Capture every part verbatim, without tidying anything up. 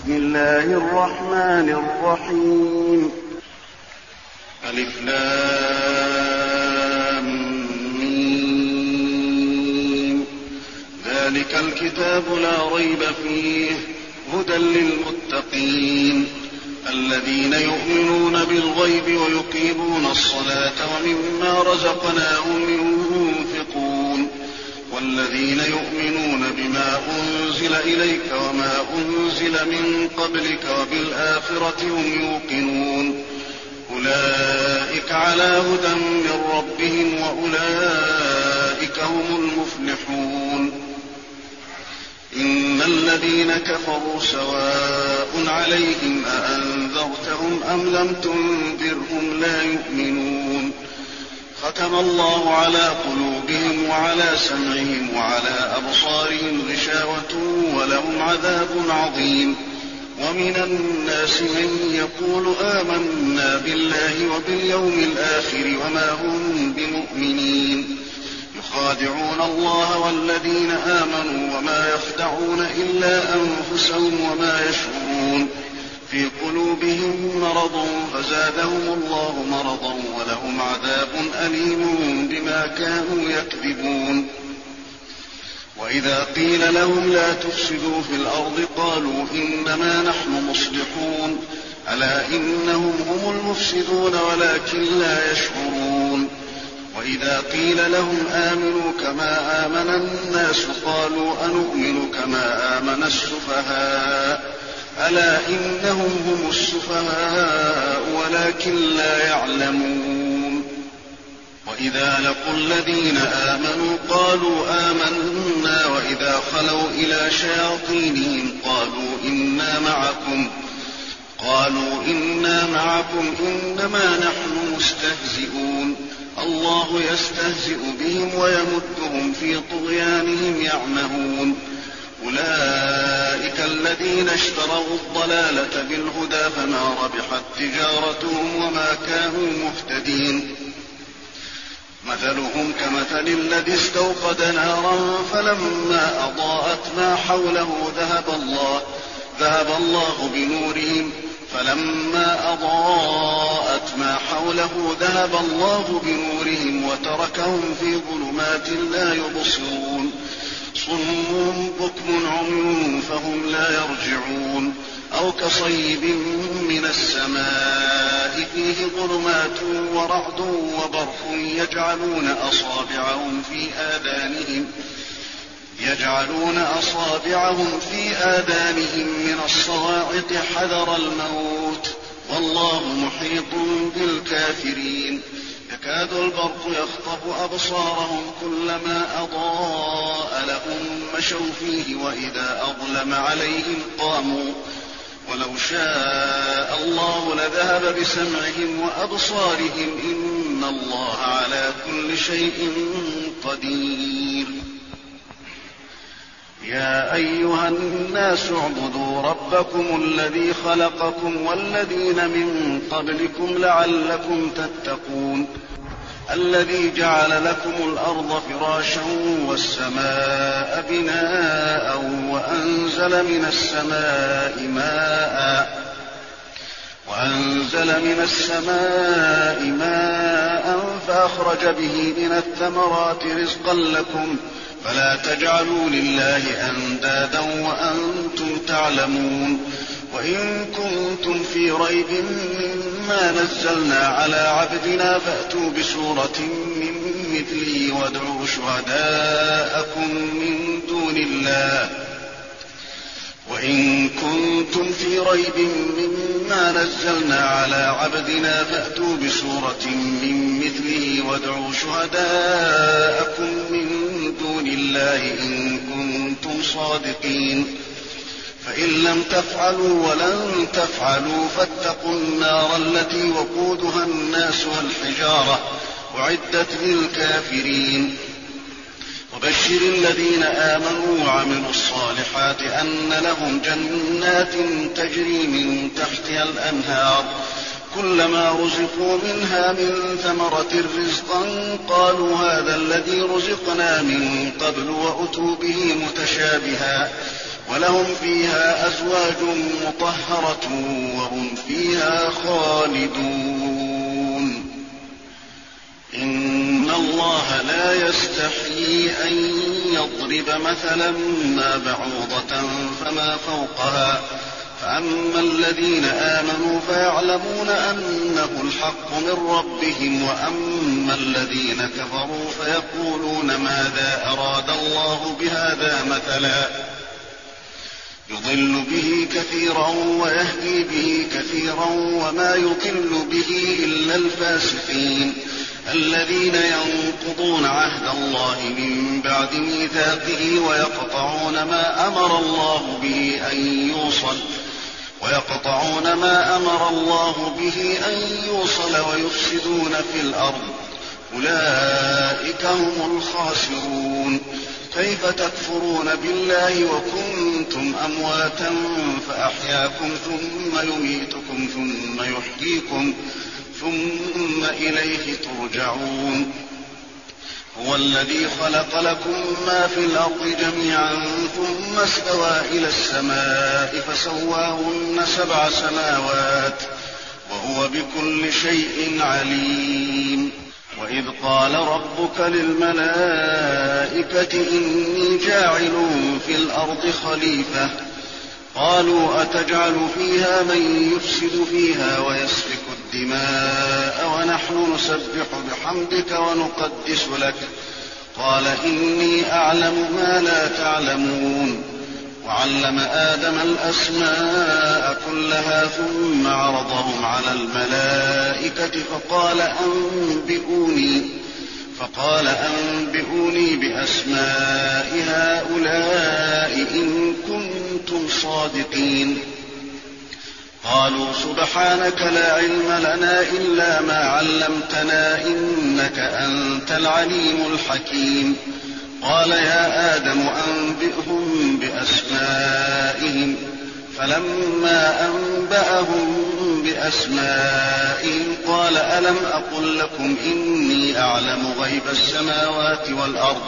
بسم الله الرحمن الرحيم. ألف لام ميم. ذلك الكتاب لا ريب فيه هدى للمتقين الذين يؤمنون بالغيب ويقيمون الصلاة ومما رزقناهم ينفقون والذين يؤمنون بما أنزل إليك وما أنزل من قبلك وبالآخرة هم يوقنون أولئك على هدى من ربهم وأولئك هم المفلحون. إن الذين كفروا سواء عليهم أأنذرتهم أم لم تنذرهم لا يؤمنون. ختم الله على قلوبهم وعلى سمعهم وعلى أبصارهم غشاوة ولهم عذاب عظيم. ومن الناس من يقول آمنا بالله وباليوم الآخر وما هم بمؤمنين يخادعون الله والذين آمنوا وما يخدعون إلا أنفسهم وما يشعرون. في قلوبهم مرض فزادهم الله مرضا ولهم عذاب أليم بما كانوا يكذبون. وإذا قيل لهم لا تفسدوا في الأرض قالوا إنما نحن مصلحون ألا إنهم هم المفسدون ولكن لا يشعرون. وإذا قيل لهم آمنوا كما آمن الناس قالوا أنؤمن كما آمن السفهاء ألا إنهم هم السفهاء ولكن لا يعلمون. وإذا لقوا الذين آمنوا قالوا آمنا وإذا خلوا إلى شياطينهم قالوا إنا معكم قالوا إنا معكم إنما نحن مستهزئون. الله يستهزئ بهم ويمدهم في طغيانهم يعمهون. أولئك الذين اشتروا الضلالة بالهدى فما ربحت تجارتهم وما كانوا مهتدين. مثلهم كمثل الذي استوقد نارا فلما أضاءت ما حوله ذهب الله ذهب الله بنورهم فلما أضاءت ما حوله ذهب الله بنورهم وتركهم في ظلمات لا يبصرون. صم بكم عمي فهم لا يرجعون. أو كصيب من السماء فيه ظلمات ورعد وبرق يجعلون أصابعهم في آذانهم يجعلون أصابعهم في آذانهم من الصواعق حذر الموت والله محيط بالكافرين. يكاد البرق يخطف أبصارهم كلما أضاء لهم مشوا فيه وإذا أظلم عليهم قاموا ولو شاء الله لذهب بسمعهم وأبصارهم إن الله على كل شيء قدير. يا أيها الناس اعبدوا ربكم الذي خلقكم والذين من قبلكم لعلكم تتقون. الذي جعل لكم الأرض فراشا والسماء بناء وأنزل من السماء ماء وأنزل من السماء ماء فأخرج به من الثمرات رزقا لكم فلا تجعلوا لله أندادا وأنتم تعلمون. وإن كنتم في ريب مما نزلنا على عبدنا فأتوا بسورة من مثله وادعوا شهداءكم من دون الله وإن كنتم في ريب مما نزلنا على عبدنا فأتوا بسورة من مثله وادعوا شهداءكم من دون الله إن كنتم صادقين. فإن لم تفعلوا ولن تفعلوا فاتقوا النار التي وقودها الناس والحجارة أعدت للكافرين. وبشر الذين آمنوا وعملوا الصالحات أن لهم جنات تجري من تحتها الأنهار كلما رزقوا منها من ثمرة رزقا قالوا هذا الذي رزقنا من قبل وأتوا به متشابها ولهم فيها أزواج مطهرة وهم فيها خالدون. إن الله لا يستحيي أن يضرب مثلا ما بعوضة فما فوقها، فأما الذين آمنوا فيعلمون أنه الحق من ربهم، وأما الذين كفروا فيقولون ماذا أراد الله بهذا مثلا، يضل به كثيرا ويهدي به كثيرا وما يضل به إلا الفاسقين الذين ينقضون عهد الله من بعد ميثاقه ويقطعون ما أمر الله به أن يوصل ويقطعون ما أمر الله به أن يوصل ويفسدون في الأرض، أولئك هم الخاسرون. كيف تكفرون بالله وكنتم أمواتا فأحياكم ثم يميتكم ثم يحييكم ثم إليه ترجعون. هو الذي خلق لكم ما في الأرض جميعا ثم استوى إلى السماء فسواهن سبع سماوات وهو بكل شيء عليم. وإذ قال ربك للملائكة إني جاعل في الأرض خليفة، قالوا أتجعل فيها من يفسد فيها ويسفك الدماء ونحن نسبح بحمدك ونقدس لك، قال إني أعلم ما لا تعلمون. وعلم آدم الأسماء كلها ثم عرضهم على الملائكة فقال أنبئوني فقال أنبئوني بأسماء هؤلاء إن كنتم صادقين. قالوا سبحانك لا علم لنا إلا ما علمتنا إنك أنت العليم الحكيم. قال يا آدم أنبئهم بأسمائهم، فلما أنبأهم بأسمائهم قال ألم أقل لكم إني أعلم غيب السماوات والأرض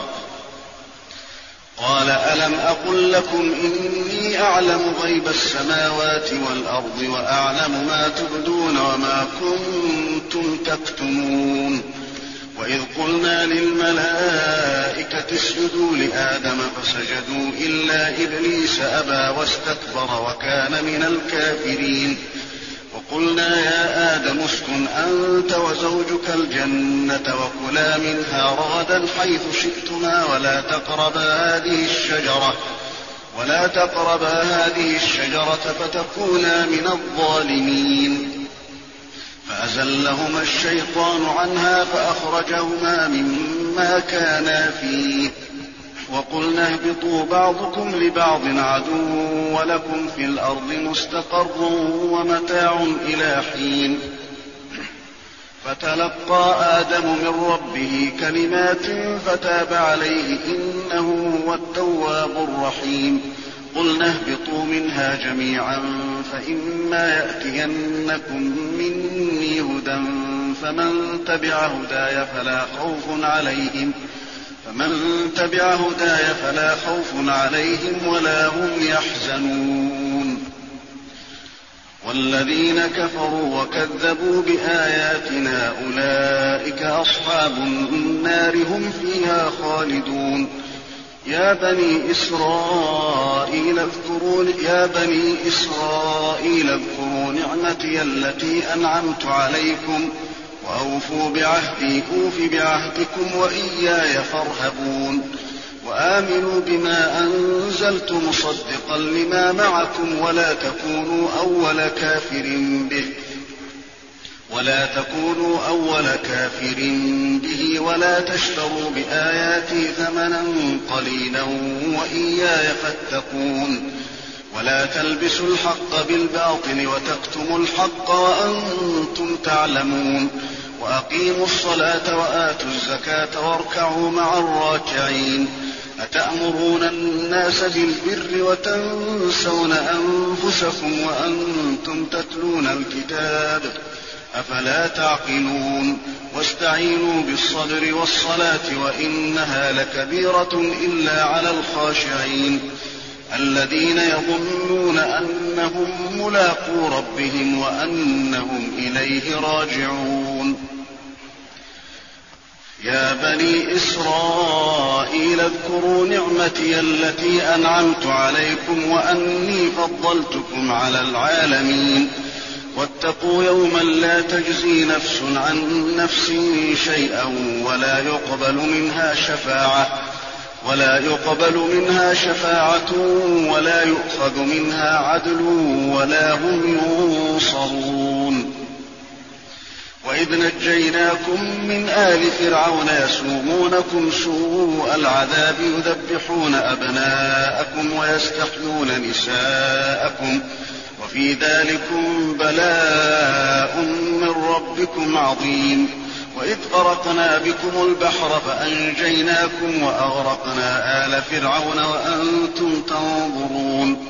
قال ألم أقل لكم إني أعلم غيب السماوات والأرض وأعلم ما تبدون وما كنتم تكتمون. وإذ قلنا للملائكة اسجدوا لآدم فسجدوا إلا إبليس أبى واستكبر وكان من الكافرين. وقلنا يا آدم اسكن أنت وزوجك الجنة وكلا منها رغدا حيث شئتما ولا تقربا هذه الشجرة ولا تقربا هذه الشجرة فتكونا من الظالمين. فأزلهما الشيطان عنها فأخرجهما مما كانا فيه. وقلنا اهبطوا بعضكم لبعض عدو ولكم في الأرض مستقر ومتاع إلى حين. فتلقى آدم من ربه كلمات فتاب عليه إنه هو التواب الرحيم. قلنا اهبطوا منها جميعا فإما يأتينكم مني هدى فمن تبع هداي فلا خوف عليهم فمن تبع هداي فلا خوف عليهم ولا هم يحزنون. والذين كفروا وكذبوا بآياتنا أولئك أصحاب النار هم فيها خالدون. يا بني إسرائيل اذكروا يا بني إسرائيل اذكروا نعمتي التي أنعمت عليكم وأوفوا بعهدي أوف بعهدكم وإياي فارهبون. وآمنوا بما أنزلت مصدقا لما معكم ولا تكونوا أول كافر به ولا تكونوا أول كافر به ولا تشتروا بآياتي ثمنا قليلا وإياي فاتقون. ولا تلبسوا الحق بالباطل وتكتموا الحق وأنتم تعلمون. وأقيموا الصلاة وآتوا الزكاة واركعوا مع الراكعين. أتأمرون الناس بالبر وتنسون أنفسكم وأنتم تتلون الكتاب أفلا تعقلون. واستعينوا بالصبر والصلاة وإنها لكبيرة إلا على الخاشعين. الذين يظنون أنهم ملاقو ربهم وأنهم إليه راجعون. يا بني إسرائيل اذكروا نعمتي التي أنعمت عليكم وأني فضلتكم على العالمين. واتقوا يوما لا تجزي نفس عن نفس شيئا ولا يقبل منها شفاعة ولا يقبل منها شفاعة ولا يؤخذ منها عدل ولا هم ينصرون. وإذ نجيناكم من آل فرعون يسومونكم سوء العذاب يذبحون أبناءكم ويستحيون نساءكم وفي ذلكم بلاء من ربكم عظيم. وإذ فرقنا بكم البحر فأنجيناكم وأغرقنا آل فرعون وأنتم تنظرون.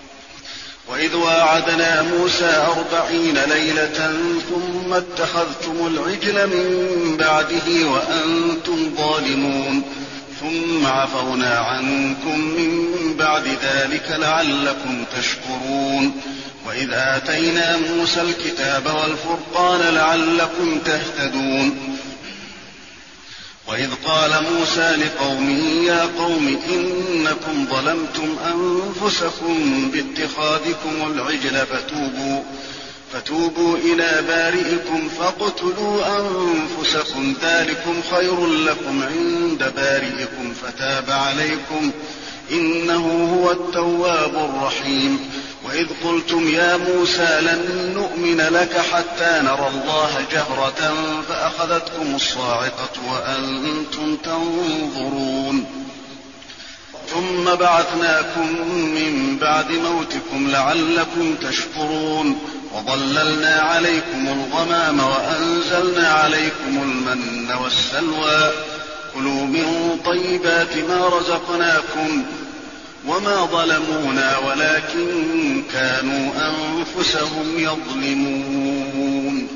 وإذ واعدنا موسى أربعين ليلة ثم اتخذتم العجل من بعده وأنتم ظالمون ثم عفونا عنكم من بعد ذلك لعلكم تشكرون. وإذ آتينا موسى الكتاب والفرقان لعلكم تهتدون. وإذ قال موسى لقومه يا قوم إنكم ظلمتم أنفسكم باتخاذكم العجل فتوبوا, فتوبوا إلى بارئكم فاقتلوا أنفسكم ذلكم خير لكم عند بارئكم فتاب عليكم إنه هو التواب الرحيم. وإذ قلتم يا موسى لن نؤمن لك حتى نرى الله جهرة فأخذتكم الصاعقة وأنتم تنظرون. ثم بعثناكم من بعد موتكم لعلكم تشكرون. وظللنا عليكم الغمام وأنزلنا عليكم المن والسلوى كلوا من طيبات ما رزقناكم وما ظلمونا ولكن كانوا أنفسهم يظلمون.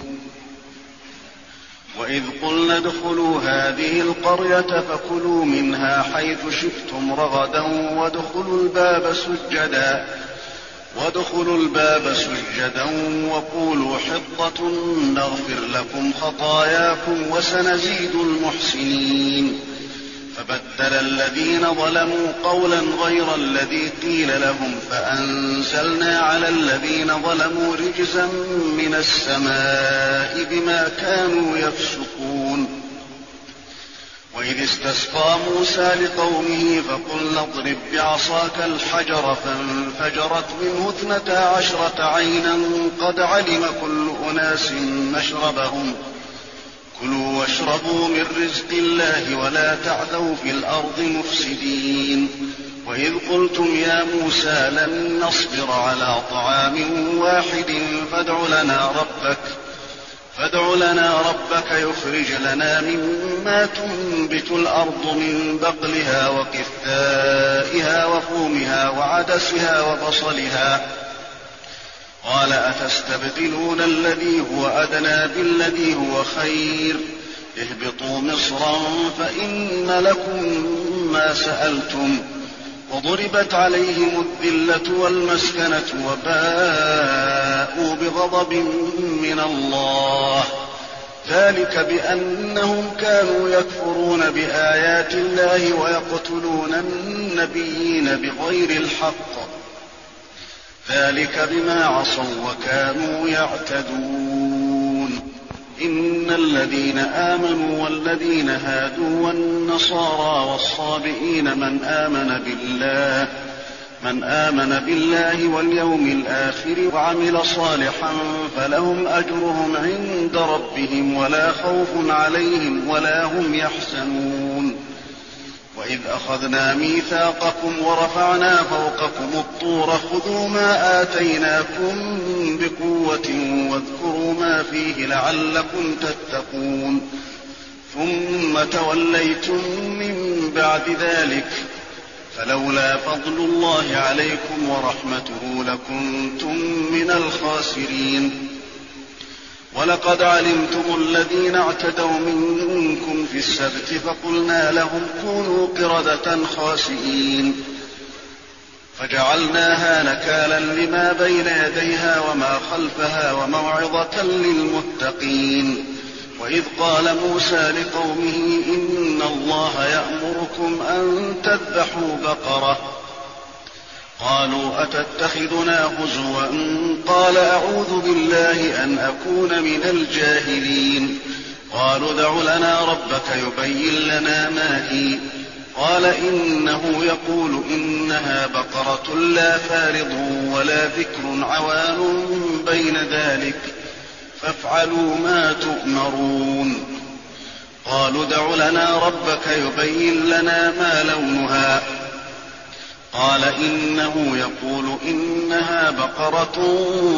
وإذ قلنا ادخلوا هذه القرية فكلوا منها حيث شئتم رغدا وادخلوا الباب سجدا وادخلوا الباب سجدا وقولوا حطة نغفر لكم خطاياكم وسنزيد المحسنين. فبدل الذين ظلموا قولا غير الذي قيل لهم فأنزلنا على الذين ظلموا رجزا من السماء بما كانوا يفسقون. وإذ استسقى موسى لقومه فقلنا اضرب بعصاك الحجر فانفجرت منه اثنتا عشرة عينا قد علم كل أناس مشربهم كلوا واشربوا من رزق الله ولا تعثوا في الأرض مفسدين. وإذ قلتم يا موسى لن نصبر على طعام واحد فادع لنا ربك فادع لنا ربك يخرج لنا مما تنبت الأرض من بقلها وقثائها وفومها وعدسها وبصلها قال أتستبدلون الذي هو أدنى بالذي هو خير اهبطوا مصرا فإن لكم ما سألتم وضربت عليهم الذلة والمسكنة وباءوا بغضب من الله ذلك بأنهم كانوا يكفرون بآيات الله ويقتلون النبيين بغير الحق ذلك بما عصوا وكانوا يعتدون. إن الذين آمنوا والذين هادوا والنصارى والصابئين من آمن بالله من آمن بالله واليوم الآخر وعمل صالحا فلهم أجرهم عند ربهم ولا خوف عليهم ولا هم يحزنون. وإذ أخذنا ميثاقكم ورفعنا فوقكم الطور خذوا ما آتيناكم بقوة واذكروا ما فيه لعلكم تتقون ثم توليتم من بعد ذلك فلولا فضل الله عليكم ورحمته لكنتم من الخاسرين. ولقد علمتم الذين اعتدوا منكم في السبت فقلنا لهم كونوا قردة خاسئين. فجعلناها نكالا لما بين يديها وما خلفها وموعظة للمتقين. وإذ قال موسى لقومه إن الله يأمركم أن تذبحوا بقرة قالوا أتتخذنا هزوا قال أعوذ بالله أن أكون من الجاهلين. قالوا ادع لنا ربك يبين لنا ما هي قال إنه يقول إنها بقرة لا فارض ولا بكر عوان بين ذلك فافعلوا ما تؤمرون. قالوا ادع لنا ربك يبين لنا ما لونها قال إنه يقول إنها بقرة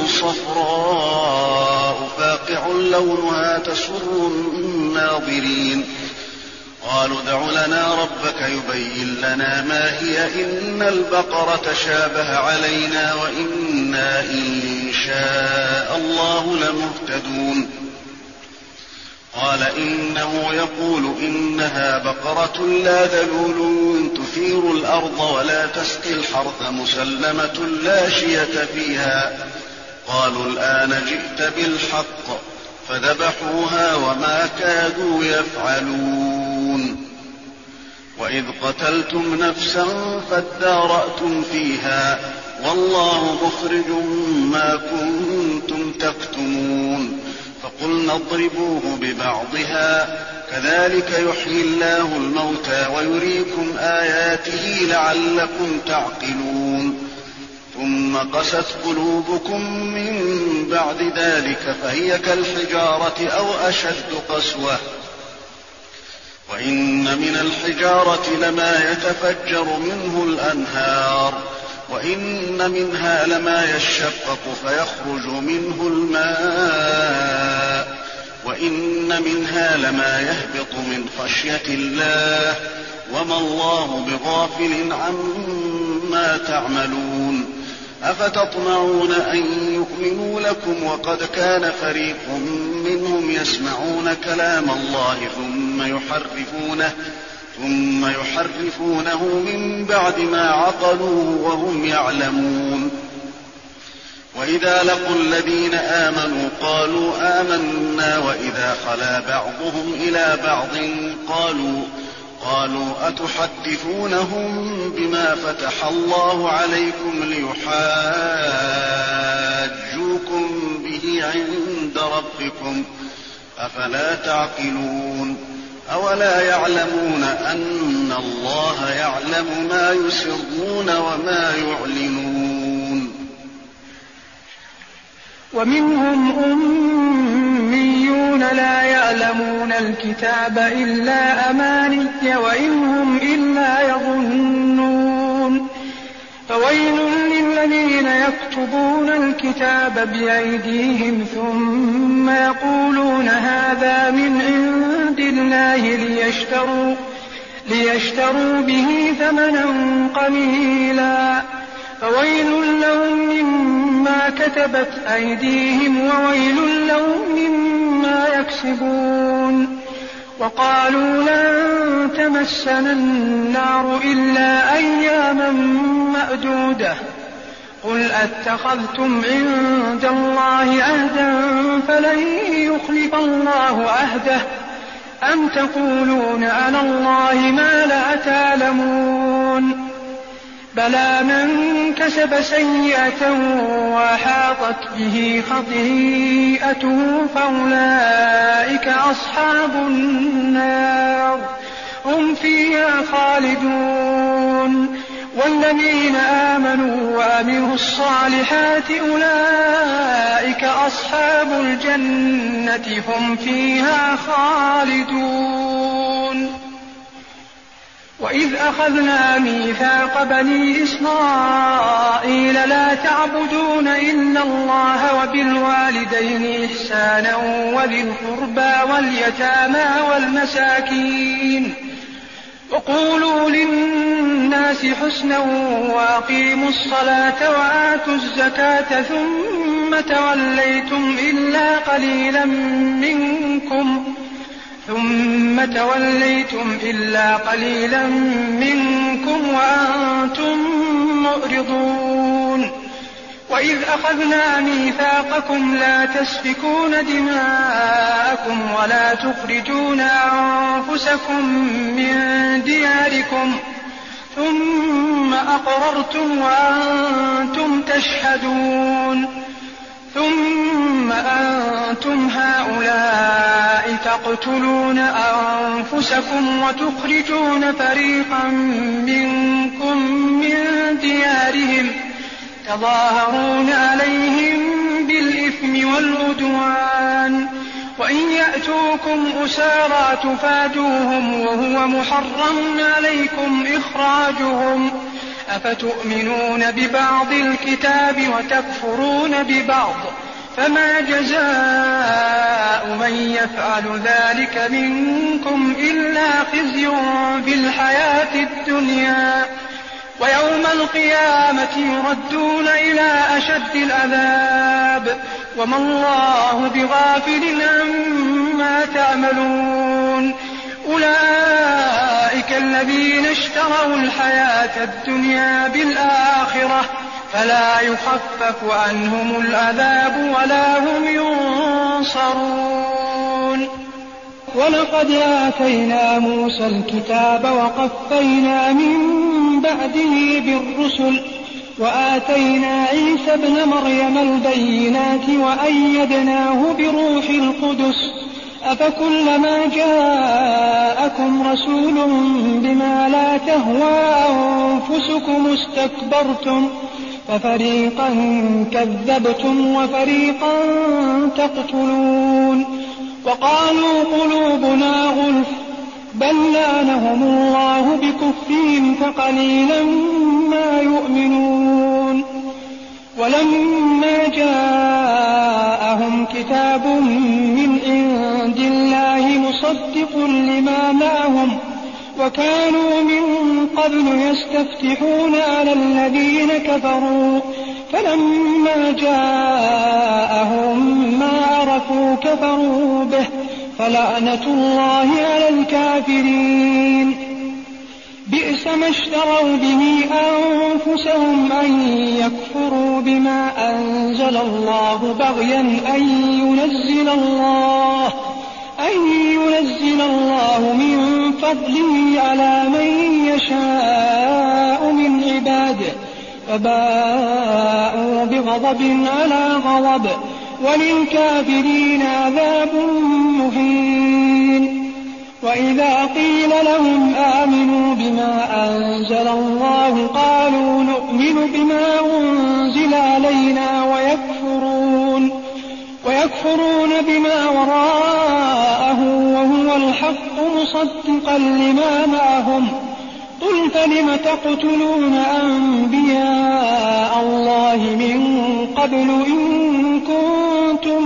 صفراء فاقع لونها تسر الناظرين. قالوا ادع لنا ربك يبين لنا ما هي إن البقرة شابه علينا وإنا إن شاء الله لمهتدون. قال إنه يقول إنها بقرة لا ذلول تثير الأرض ولا تسقي الحرث مسلمة لا شية فيها. قالوا الآن جئت بالحق فذبحوها وما كادوا يفعلون. وإذ قتلتم نفسا فادارأتم فيها والله مخرج ما كنتم تكتمون. فقلنا اضربوه ببعضها كذلك يحيي الله الموتى ويريكم آياته لعلكم تعقلون. ثم قست قلوبكم من بعد ذلك فهي كالحجارة أو أشد قسوة. وإن من الحجارة لما يتفجر منه الأنهار وإن منها لما يشقق فيخرج منه الماء وإن منها لما يهبط من خشية الله وما الله بغافل عما تعملون. أفتطمعون أن يؤمنوا لكم وقد كان فريق منهم يسمعون كلام الله ثم يحرفونه ثم يحرفونه من بعد ما عقلوه وهم يعلمون. وإذا لقوا الذين آمنوا قالوا آمنا وإذا خلا بعضهم إلى بعض قالوا قالوا أتحدثونهم بما فتح الله عليكم ليحاجوكم به عند ربكم أفلا تعقلون. أولا يعلمون أن الله يعلم ما يسرون وما يعلنون. ومنهم أميون لا يعلمون الكتاب إلا أماني وإن هم إلا يظنون. فويل للذين يكتبون الكتاب بأيديهم ثم يقولون هذا من عند الله ليشتروا, ليشتروا به ثمنا قليلا فويل لهم مما كتبت أيديهم وويل لهم مما يكسبون. وقالوا لن تمسنا النار إلا أياما معدودة قل أتخذتم عند الله عهدا فلن يخلف الله عهده أم تقولون على الله ما لا تعلمون. بلى من كسب سيئة وأحاطت به خطيئته فأولئك أصحاب النار هم فيها خالدون. والذين آمنوا وعملوا الصالحات أولئك أصحاب الجنة هم فيها خالدون. وإذ أخذنا ميثاق بني إسرائيل لا تعبدون إلا الله وبالوالدين إحسانا وذي القربى واليتامى والمساكين وقولوا للناس حسنا وأقيموا الصلاة وآتوا الزكاة ثم توليتم إلا قليلا منكم ثم توليتم إلا قليلا منكم وأنتم مؤرضون وإذ أخذنا ميثاقكم لا تسفكون دماءكم ولا تخرجون أنفسكم من دياركم ثم أقررتم وأنتم تشهدون ثم أنتم هؤلاء تقتلون أنفسكم وتخرجون فريقا منكم من ديارهم تظاهرون عليهم بالإثم والعدوان وإن يأتوكم أسارى تفادوهم وهو محرم عليكم إخراجهم أفتؤمنون ببعض الكتاب وتكفرون ببعض فما جزاء من يفعل ذلك منكم إلا خزي في الحياة الدنيا ويوم القيامة يردون إلى أشد العذاب وما الله بغافل عما تعملون أولئك الذين اشتروا الحياة الدنيا بالآخرة فلا يخفف عنهم العذاب ولا هم ينصرون ولقد آتينا موسى الكتاب وقفينا من بعده بالرسل وآتينا عيسى ابن مريم البينات وأيدناه بروح القدس أفكلما جاءكم رسول بما لا تهوى أنفسكم استكبرتم ففريقا كذبتم وفريقا تقتلون وقالوا قلوبنا غلف بل لعنهم الله بكفرهم فقليلا ما يؤمنون ولما جاءهم كتاب من عند الله مصدق لما معهم وكانوا من قبل يستفتحون على الذين كفروا فلما جاءهم ما عرفوا كفروا به فلعنة الله على الكافرين بئس ما اشتروا به أنفسهم أن يكفروا بما أنزل الله بغيا أن ينزل الله أن ينزل الله من فضله على من يشاء من عباده فباءوا بغضب على غضب وللكافرين عذاب مهين وإذا قيل لهم آمنوا بما أنزل الله قالوا نؤمن بما أنزل علينا ويكفرون ويكفرون بما وراءه وهو الحق مصدقا لما معهم قل فلم تقتلون أنبياء الله من قبل إن كنتم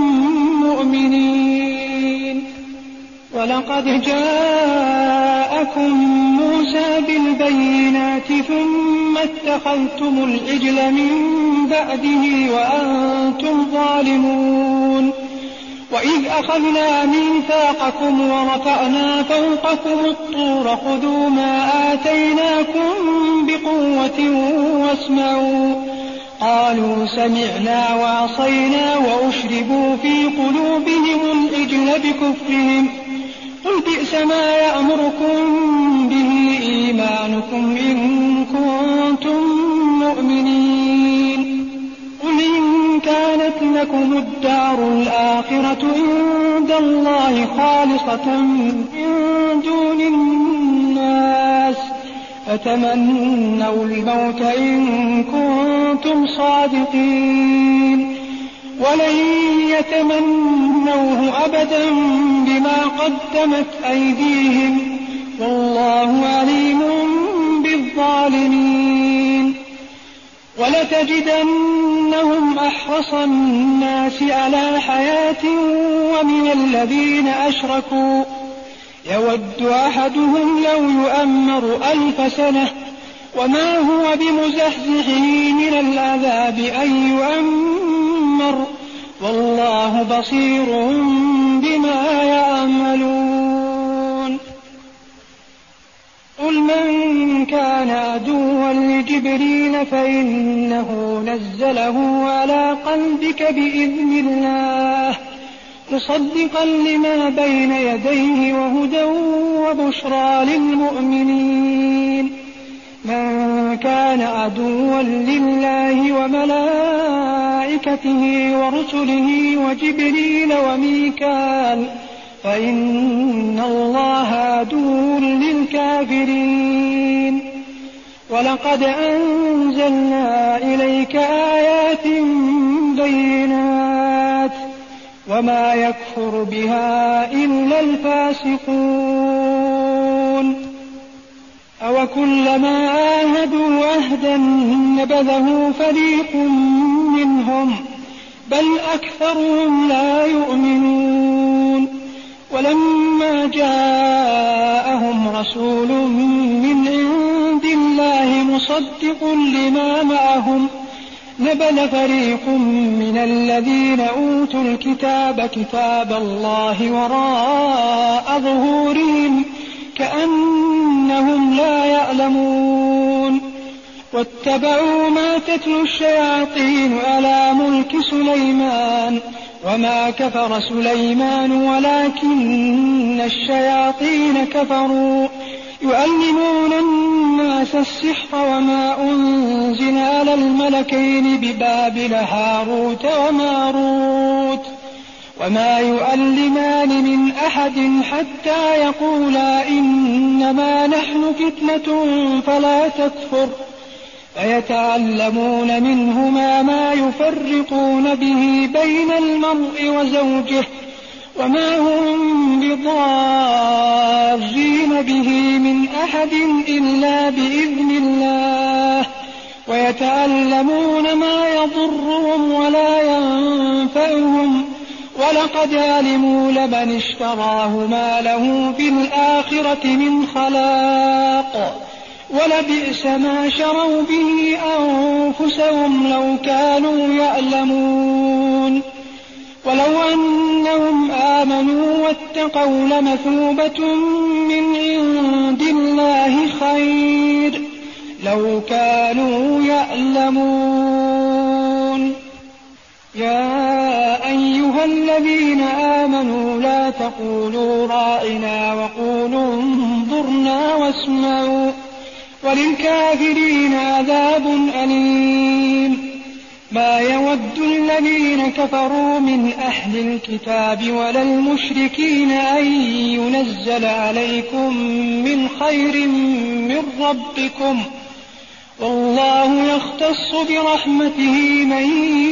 مؤمنين ولقد جاءكم موسى بالبينات ثم اتخذتم العجل من بعده وأنتم ظالمون وإذ أخذنا ميثاقكم ورفعنا فوقكم الطور خذوا ما آتيناكم بقوة واسمعوا قالوا سمعنا وعصينا وأشربوا في قلوبهم العجل بكفرهم قل بئس ما يأمركم به إيمانكم إن كنتم مؤمنين قل إن كانت لكم الدار الآخرة عند الله خالصة من دون الناس فتمنوا الموت إن كنتم صادقين ولن يتمنوه أبدا بما قدمت أيديهم والله عليم بالظالمين ولتجدنهم أحرص الناس على حياة ومن الذين أشركوا يود أحدهم لو يؤمر ألف سنة وما هو بمزحزحه من العذاب أن يؤمر والله بصير بما يعملون جبريل فإنه نزله على قلبك بإذن الله مصدقا لما بين يديه وهدى وبشرى للمؤمنين. من كان عدوا لله وملائكته ورسله وجبريل وميكال فإن الله عدو للكافرين. ولقد أنزلنا إليك آيات بينات وما يكفر بها إلا الفاسقون. أوكلما عاهدوا عهدا نبذه فريق منهم بل أكثرهم لا يؤمنون. ولما جاءهم رسول من عند الله مصدق لما معهم نبذ فريق من الذين أوتوا الكتاب كتاب الله وراء ظهورهم كأنهم لا يعلمون. واتبعوا ما تتلو الشياطين على ملك سليمان وما كفر سليمان ولكن الشياطين كفروا يعلمون الناس السحر وما أنزل على الملكين ببابل هاروت وماروت وما يعلمان من أحد حتى يقولا إنما نحن فتنة فلا تكفر فيتعلمون منهما ما يفرقون به بين المرء وزوجه وما هم بضارين به من أحد إلا بإذن الله ويتعلمون ما يضرهم ولا ينفعهم ولقد علموا لمن اشتراه ما له في الآخرة من خلاق ولبئس ما شروا به أنفسهم لو كانوا يعلمون. ولو أنهم آمنوا واتقوا لمثوبة من عند الله خير لو كانوا يعلمون. يا أيها الذين آمنوا لا تقولوا راعنا وقولوا انظرنا واسمعوا وللكافرين عذاب أليم. ما يود الذين كفروا من أهل الكتاب ولا المشركين أن ينزل عليكم من خير من ربكم والله يختص برحمته من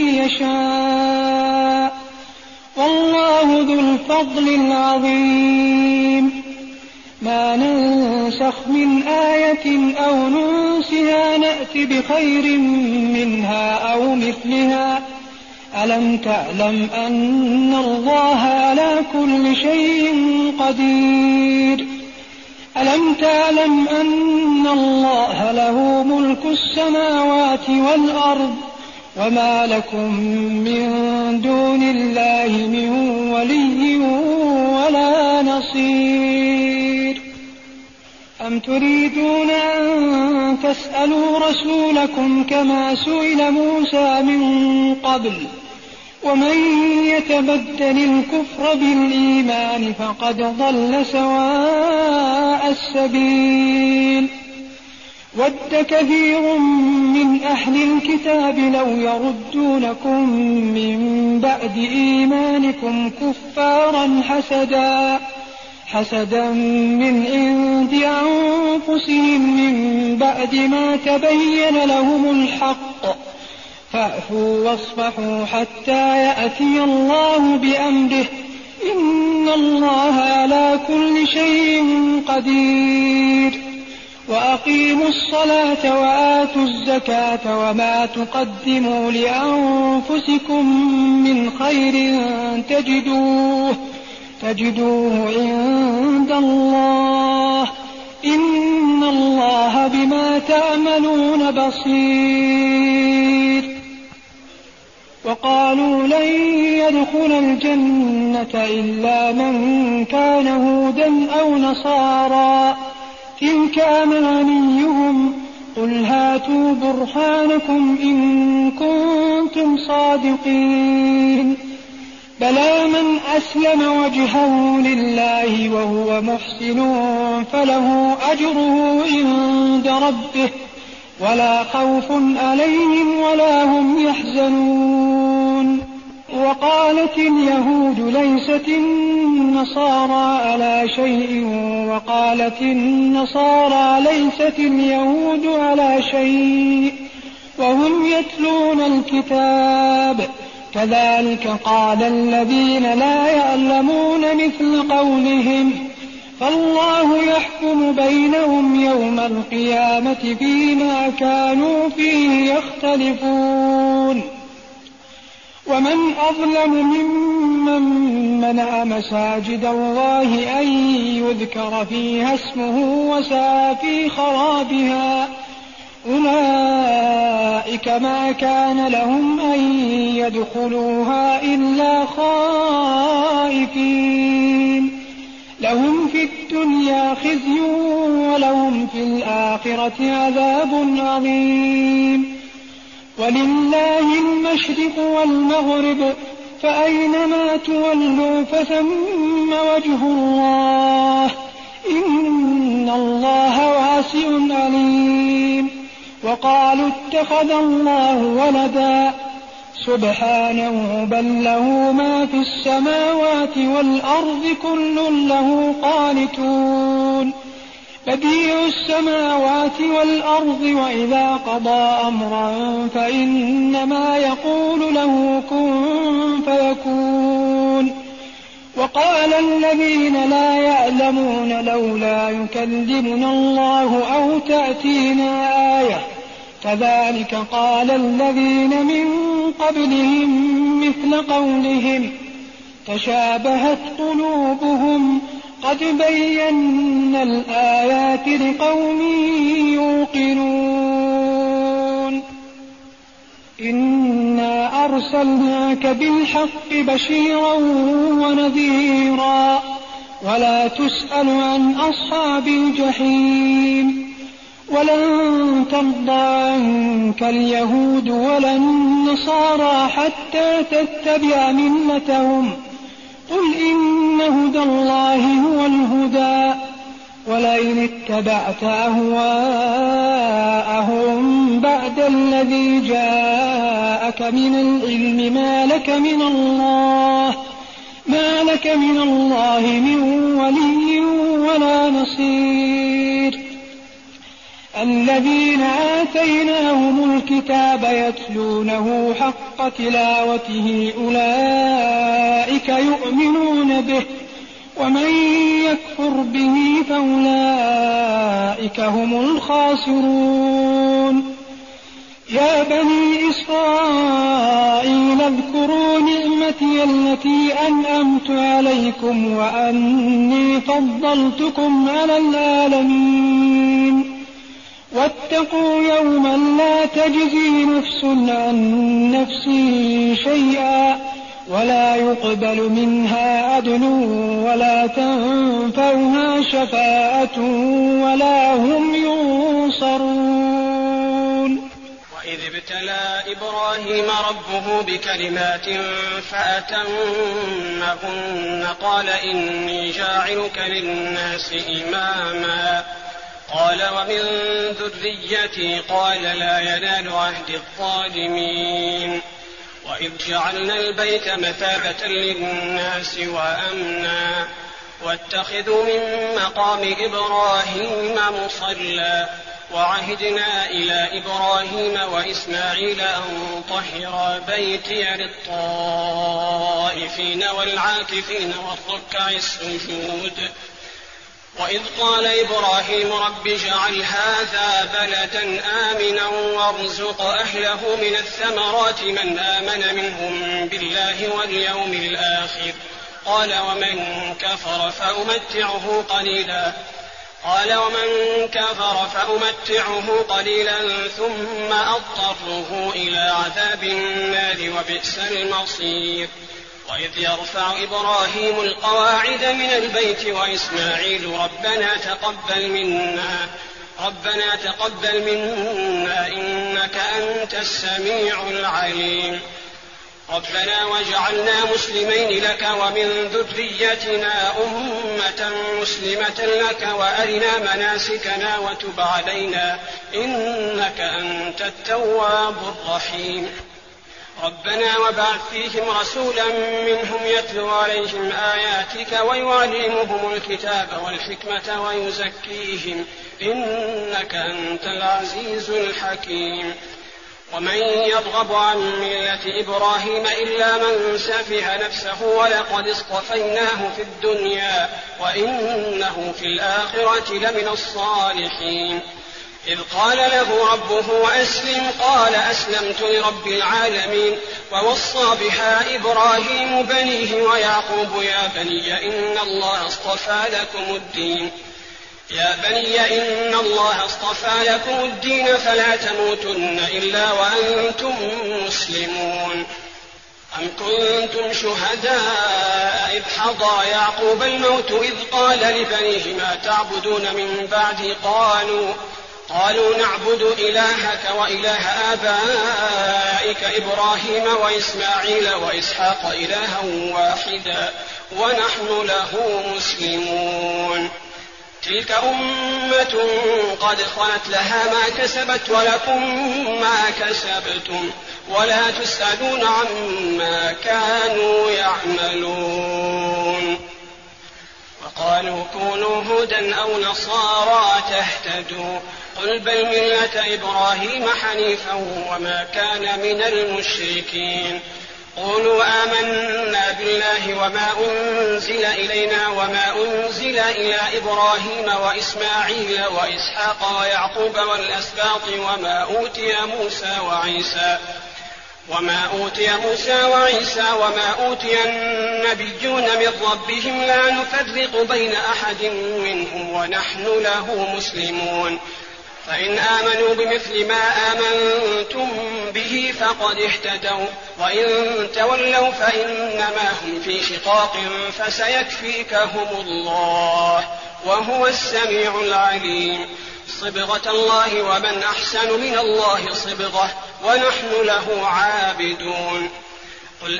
يشاء والله ذو الفضل العظيم. ما ننسخ من آية أو ننسها نأت بخير منها أو مثلها. ألم تعلم أن الله على كل شيء قدير. ألم تعلم أن الله له ملك السماوات والأرض وما لكم من دون الله من ولي ولا نصير. أم تريدون أن تسألوا رسولكم كما سئل موسى من قبل ومن يتبدل الكفر بالإيمان فقد ضل سواء السبيل. ود كثير من أهل الكتاب لو يردونكم من بعد إيمانكم كفارا حسدا حسدا من عند أنفسهم من بعد ما تبين لهم الحق فاعفوا واصفحوا حتى يأتي الله بأمره إن الله على كل شيء قدير. وأقيموا الصلاة وآتوا الزكاة وما تقدموا لأنفسكم من خير تجدوه تجدوه عند الله إن الله بما تعملون بصير. وقالوا لن يدخل الجنة إلا من كان هودا أو نصارى تلك أمانيهم قل هاتوا برهانكم إن كنتم صادقين بلى من أسلم وجهه لله وهو محسن فله أجره عند ربه ولا خوف عليهم ولا هم يحزنون. وقالت اليهود ليست النصارى على شيء وقالت النصارى ليست اليهود على شيء وهم يتلون الكتاب كذلك قال الذين لا يعلمون مثل قولهم فالله يحكم بينهم يوم القيامة فيما كانوا فيه يختلفون. ومن أظلم ممن منع مساجد الله أن يذكر فيها اسمه وسعى في خرابها أولئك ما كان لهم أن يدخلوها إلا خائفين لهم في الدنيا خزي ولهم في الآخرة عذاب عظيم. ولله المشرق والمغرب فأينما تولوا فثم وجه الله إن الله واسع عليم. وقالوا اتخذ الله ولدا سبحانه بل له ما في السماوات والأرض كل له قانتون بديع السماوات والأرض وإذا قضى أمرا فإنما يقول له كن فيكون. وقال الذين لا يعلمون لولا يكلمنا الله أو تأتينا آية كذلك قال الذين من قبلهم مثل قولهم تشابهت قلوبهم قد بينا الآيات لقوم يوقنون. إنا أرسلناك بالحق بشيرا ونذيرا ولا تسأل عن أصحاب الجحيم. ولن ترضى عنك اليهود ولا النصارى حتى تتبع ملتهم قل إن هدى الله هو الهدى ولئن اتبعت أهواءهم بعد الذي جاءك من العلم ما لك من الله ما لك من الله من ولي ولا نصير. الذين آتيناهم الكتاب يتلونه حق تلاوته أولئك يؤمنون به ومن يكفر به فأولئك هم الخاسرون. يا بني إسرائيل اذكروا نعمتي التي أنعمت عليكم وأني فضلتكم على العالمين واتقوا يوما لا تجزي نفس عن نفس شيئا ولا يقبل منها عدل ولا تنفعها شفاعة ولا هم ينصرون. وإذ ابتلى إبراهيم ربه بكلمات فأتمهن قال إني جاعلك للناس إماما قال ومن ذريتي قال لا ينال عهد الظالمين. وإذ جعلنا البيت مثابة للناس وأمنا واتخذوا من مقام إبراهيم مصلى وعهدنا إلى إبراهيم وإسماعيل أن طهرا بيتي للطائفين والعاكفين والركع السجود. وإذ قال إبراهيم رب اجعل هذا بلدا آمنا وارزق أهله من الثمرات من آمن منهم بالله واليوم الآخر قال ومن كفر فأمتعه قليلا قال ومن كفر فأمتعه قليلا ثم أضطره إلى عذاب النار وبئس المصير. وإذ يرفع إبراهيم القواعد من البيت وإسماعيل ربنا تقبل منا ربنا تقبل منا إنك أنت السميع العليم ربنا واجعلنا مسلمين لك ومن ذريتنا أمة مسلمة لك وأرنا مناسكنا وتب علينا إنك أنت التواب الرحيم ربنا وابعث فيهم رسولا منهم يتلو عليهم آياتك ويعلمهم الكتاب والحكمة ويزكيهم إنك أنت العزيز الحكيم ومن يرغب عن ملة إبراهيم إلا من سفه نفسه ولقد اصطفيناه في الدنيا وإنه في الآخرة لمن الصالحين إذ قال له ربه أسلم قال أسلمت لرب العالمين ووصى بها إبراهيم بنيه ويعقوب يا بني إن الله اصطفى لكم الدين يا بني إن الله اصطفى لكم الدين فلا تموتن إلا وأنتم مسلمون أم كنتم شهداء إذ حضر يعقوب الموت إذ قال لبنيه ما تعبدون من بعدي قالوا قالوا نعبد إلهك وإله آبائك إبراهيم وإسماعيل وإسحاق إلها واحدا ونحن له مسلمون تلك أمة قد خلت لها ما كسبت ولكم ما كسبتم ولا تسألون عما كانوا يعملون وقالوا كونوا هودا أو نصارى تهتدوا قل بل ملة إبراهيم حنيفا وما كان من المشركين قولوا آمنا بالله وما أنزل إلينا وما أنزل إلى إبراهيم وإسماعيل وإسحاق ويعقوب والأسباط وما أوتي موسى وعيسى وما أوتي موسى وعيسى وما أوتي النبيون من ربهم لا نفرق بين أحد منهم ونحن له مسلمون فإن آمنوا بمثل ما آمنتم به فقد اهتدوا وإن تولوا فإنما هم في شقاق فسيكفيكهم الله وهو السميع العليم صبغة الله ومن أحسن من الله صبغة ونحن له عابدون قل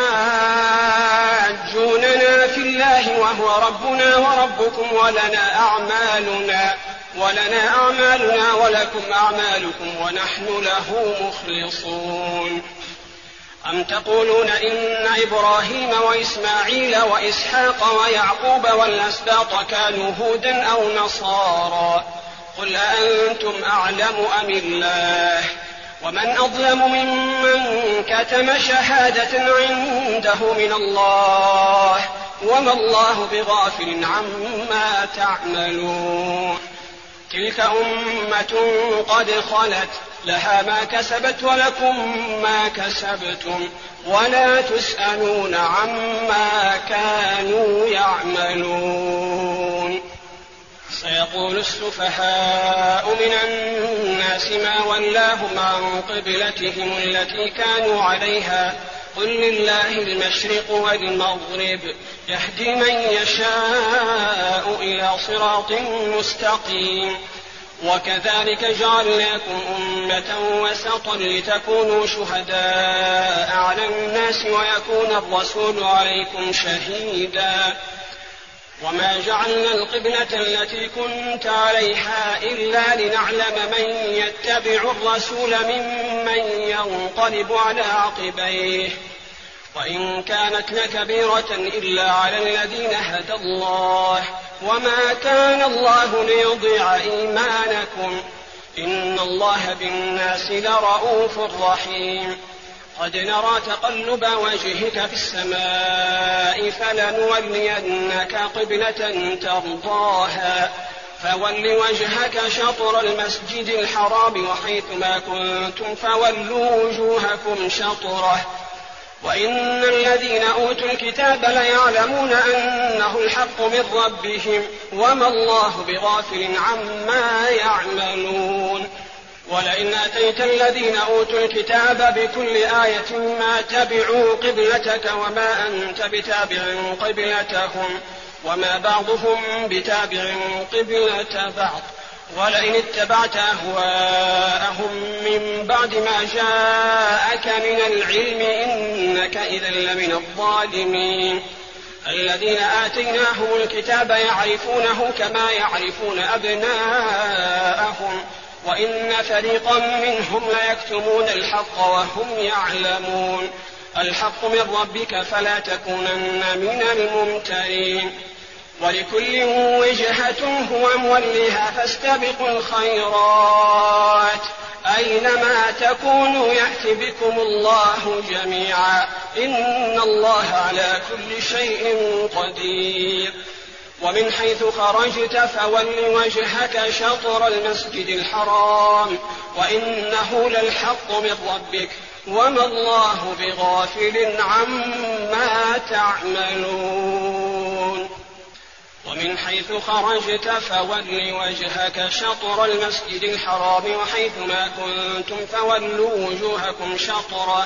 أتحاجوننا في الله وهو ربنا وربكم ولنا أعمالنا ولنا أعمالنا ولكم أعمالكم ونحن له مخلصون أم تقولون إن إبراهيم وإسماعيل وإسحاق ويعقوب والأسباط كانوا هودا أو نصارى قل أأنتم أعلم أم الله ومن أظلم ممن كتم شهادة عنده من الله وما الله بغافل عما تعملون تلك أمة قد خلت لها ما كسبت ولكم ما كسبتم ولا تسألون عما كانوا يعملون سيقول السفهاء من الناس ما ولاهم عن قبلتهم التي كانوا عليها قل لله المشرق والمغرب يهدي من يشاء إلى صراط مستقيم وكذلك جعلناكم أمة وسطا لتكونوا شهداء على الناس ويكون الرسول عليكم شهيدا وما جعلنا القبلة التي كنت عليها إلا لنعلم من يتبع الرسول ممن ينقلب على عقبيه وإن كانت لكبيرة إلا على الذين هدى الله وما كان الله ليضيع إيمانكم إن الله بالناس لرؤوف رحيم قد نرى تقلب وجهك في السماء فلنولينك قبلة ترضاها فول وجهك شطر المسجد الحرام وحيث ما كنتم فولوا وجوهكم شطره وإن الذين أوتوا الكتاب ليعلمون أنه الحق من ربهم وما الله بغافل عما يعملون ولئن أتيت الذين أوتوا الكتاب بكل آية ما تبعوا قبلتك وما أنت بتابع قبلتهم وما بعضهم بتابع قبلة بعض ولئن اتبعت أهواءهم من بعد ما جاءك من العلم إنك إذا لمن الظالمين. الذين آتيناهم الكتاب يعرفونه كما يعرفون أبناءهم وإن فريقا منهم ليكتمون الحق وهم يعلمون. الحق من ربك فلا تكونن من الممترين. ولكل وجهة هو موليها فاستبقوا الخيرات أينما تكونوا يأت بكم الله جميعا إن الله على كل شيء قدير. ومن حيث خرجت فول وجهك شطر المسجد الحرام وإنه للحق من ربك وما الله بغافل عما تعملون. ومن حيث خرجت فول وجهك شطر المسجد الحرام وحيث ما كنتم فولوا وجوهكم شطره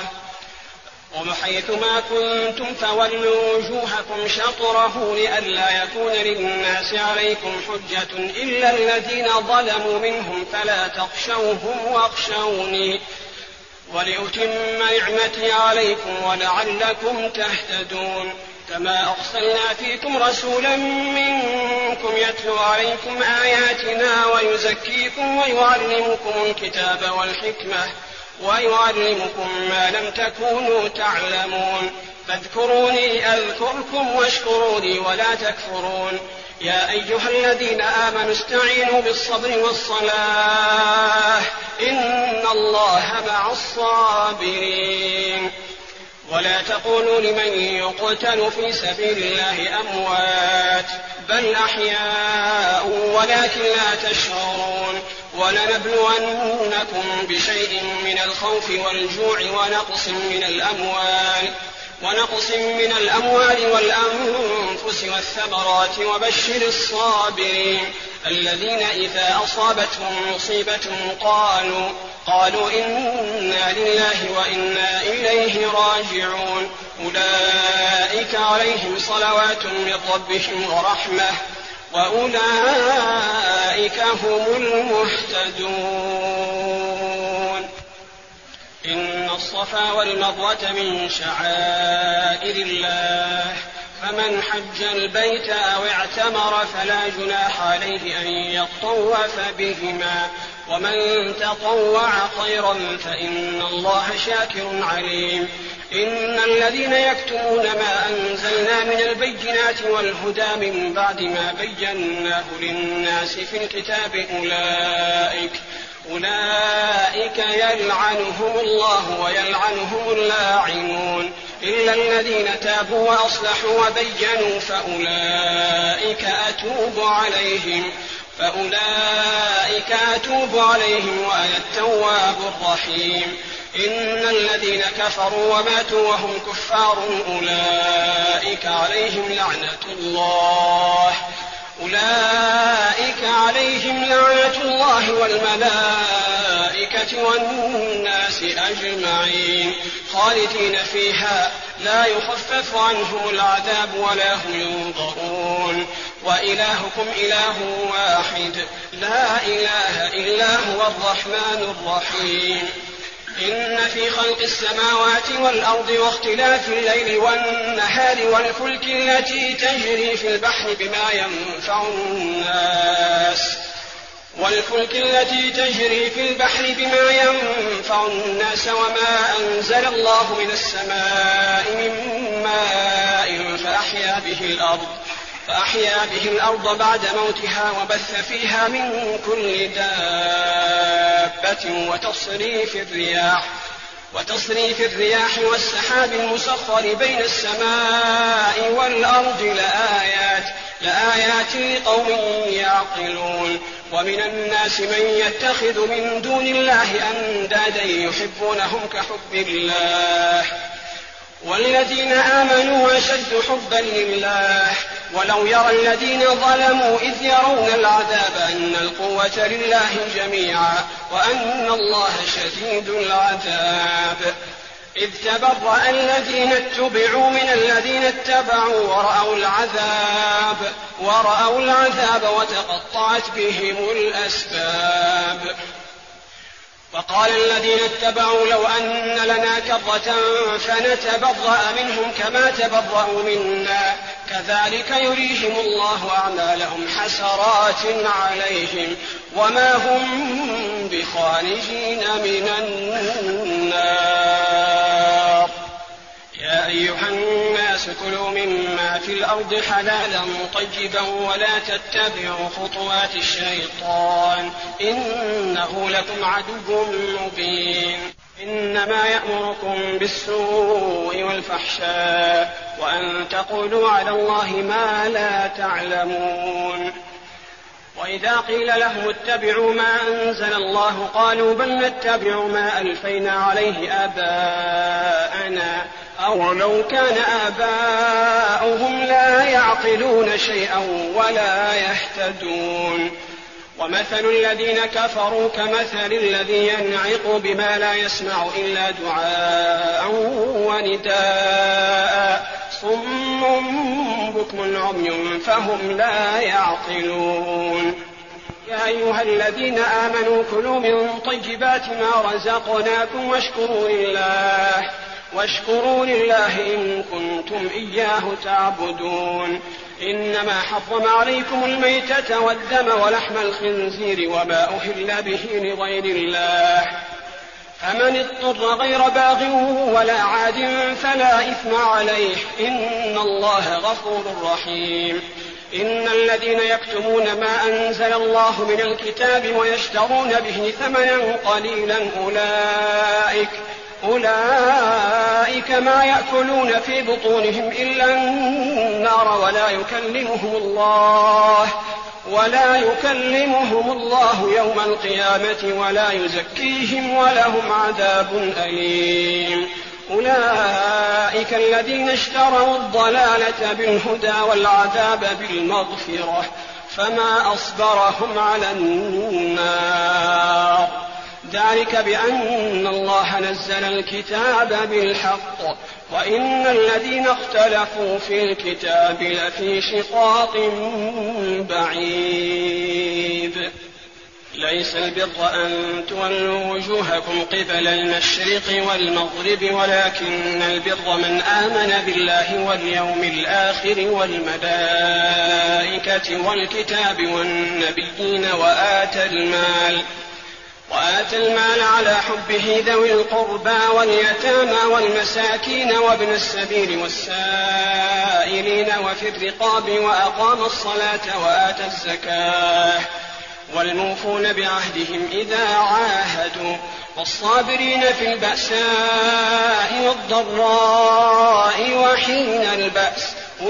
وحيث ما كنتم فولوا وجوهكم شطره لئلا يكون للناس عليكم حجة إلا الذين ظلموا منهم فلا تخشوهم واخشوني ولأتم نعمتي عليكم ولعلكم تهتدون. كما أرسلنا فيكم رسولا منكم يتلو عليكم آياتنا ويزكيكم ويعلمكم الكتاب والحكمة ويعلمكم ما لم تكونوا تعلمون. فاذكروني أذكركم واشكروا لي ولا تكفرون. يا أيها الذين آمنوا استعينوا بالصبر والصلاة إن الله مع الصابرين. ولا تقولوا لمن يقتل في سبيل الله أموات بل أحياء ولكن لا تشعرون. ولنبلونكم بشيء من الخوف والجوع ونقص من الأموال ونقص من الأموال والأنفس والثمرات وبشر الصابرين الذين إذا أصابتهم مصيبة قالوا قالوا إنا لله وإنا إليه راجعون. أولئك عليهم صلوات من ربهم ورحمة وأولئك هم المهتدون. إن الصفا والمروة من شعائر الله فمن حج البيت أو اعتمر فلا جناح عليه أن يطوف بهما ومن تطوع خيرا فإن الله شاكر عليم. إن الذين يكتمون ما أنزلنا من البينات والهدى من بعد ما بيناه للناس في الكتاب أولئك أولئك يلعنهم الله ويلعنهم اللاعنون إلا الذين تابوا وأصلحوا وبينوا فأولئك أتوب عليهم فأولئك أتوب عليهم وأنا التواب الرحيم. إن الذين كفروا وماتوا وهم كفار أولئك عليهم لعنة الله أولئك عليهم لعنة الله والملائكة والناس أجمعين خالدين فيها لا يخفف عنهم العذاب ولا هم ينظرون. وإلهكم إله واحد لا إله إلا هو الرحمن الرحيم. إن في خلق السماوات والأرض واختلاف الليل والنهار والفلك التي تجري في البحر بما ينفع الناس والفلك التي تجري في البحر بما ينفع الناس وما أنزل الله من السماء من ماء فأحيا به الأرض فأحيا به الأرض بعد موتها وبث فيها من كل دابة وتصريف الرياح وتصريف الرياح والسحاب المسخر بين السماء والأرض لآيات لآيات لقوم يعقلون. ومن الناس من يتخذ من دون الله أندادا يحبونهم كحب الله والذين آمنوا أشد حبا لله ولو يرى الذين ظلموا إذ يرون العذاب أن القوة لله جميعا وأن الله شديد العذاب. إذ تبرأ الذين اتبعوا من الذين اتبعوا ورأوا العذاب ورأوا العذاب وتقطعت بهم الأسباب. وقال الذين اتبعوا لو أن لنا كرة فنتبرأ منهم كما تبرأوا منا كذلك يريهم الله أعمالهم حسرات عليهم وما هم بخارجين من النار. يا أيها الناس كلوا مما في الأرض حلالا طيبا ولا تتبعوا خطوات الشيطان إنه لكم عدو مبين. إنما يأمركم بالسوء والفحشاء وأن تقولوا على الله ما لا تعلمون. وإذا قيل لهم اتبعوا ما أنزل الله قالوا بل نتبع ما ألفينا عليه آباءنا أولو كان آباؤهم لا يعقلون شيئا ولا يهتدون. ومثل الذين كفروا كمثل الذي ينعق بما لا يسمع إلا دعاء ونداء صم بكم عمي فهم لا يعقلون. يا أيها الذين آمنوا كلوا من طيبات ما رزقناكم واشكروا لله واشكروا لله إن كنتم إياه تعبدون. إنما حرم عليكم الميتة والدم ولحم الخنزير وما أهل به لغير الله فمن اضطر غير باغ ولا عاد فلا إثم عليه إن الله غفور رحيم. إن الذين يكتمون ما أنزل الله من الكتاب ويشترون به ثمنا قليلا أولئك أولئك ما يأكلون في بطونهم إلا النار ولا يكلمهم الله ولا يكلمهم الله يوم القيامة ولا يزكيهم ولهم عذاب أليم. أولئك الذين اشتروا الضلالة بالهدى والعذاب بالمغفرة فما أصبرهم على النار. ذلك بأن الله نزل الكتاب بالحق وإن الذين اختلفوا في الكتاب لفي شقاق بعيد. ليس البر أن تولوا وجوهكم قبل المشرق والمغرب ولكن البر من آمن بالله واليوم الآخر والملائكة والكتاب والنبيين وآتى المال وآتى المال على حبه ذوي القربى واليتامى والمساكين وابن السبيل والسائلين وفي الرقاب وأقام الصلاة وآتى الزكاة والموفون بعهدهم إذا عاهدوا والصابرين في البأساء والضراء وحين البأس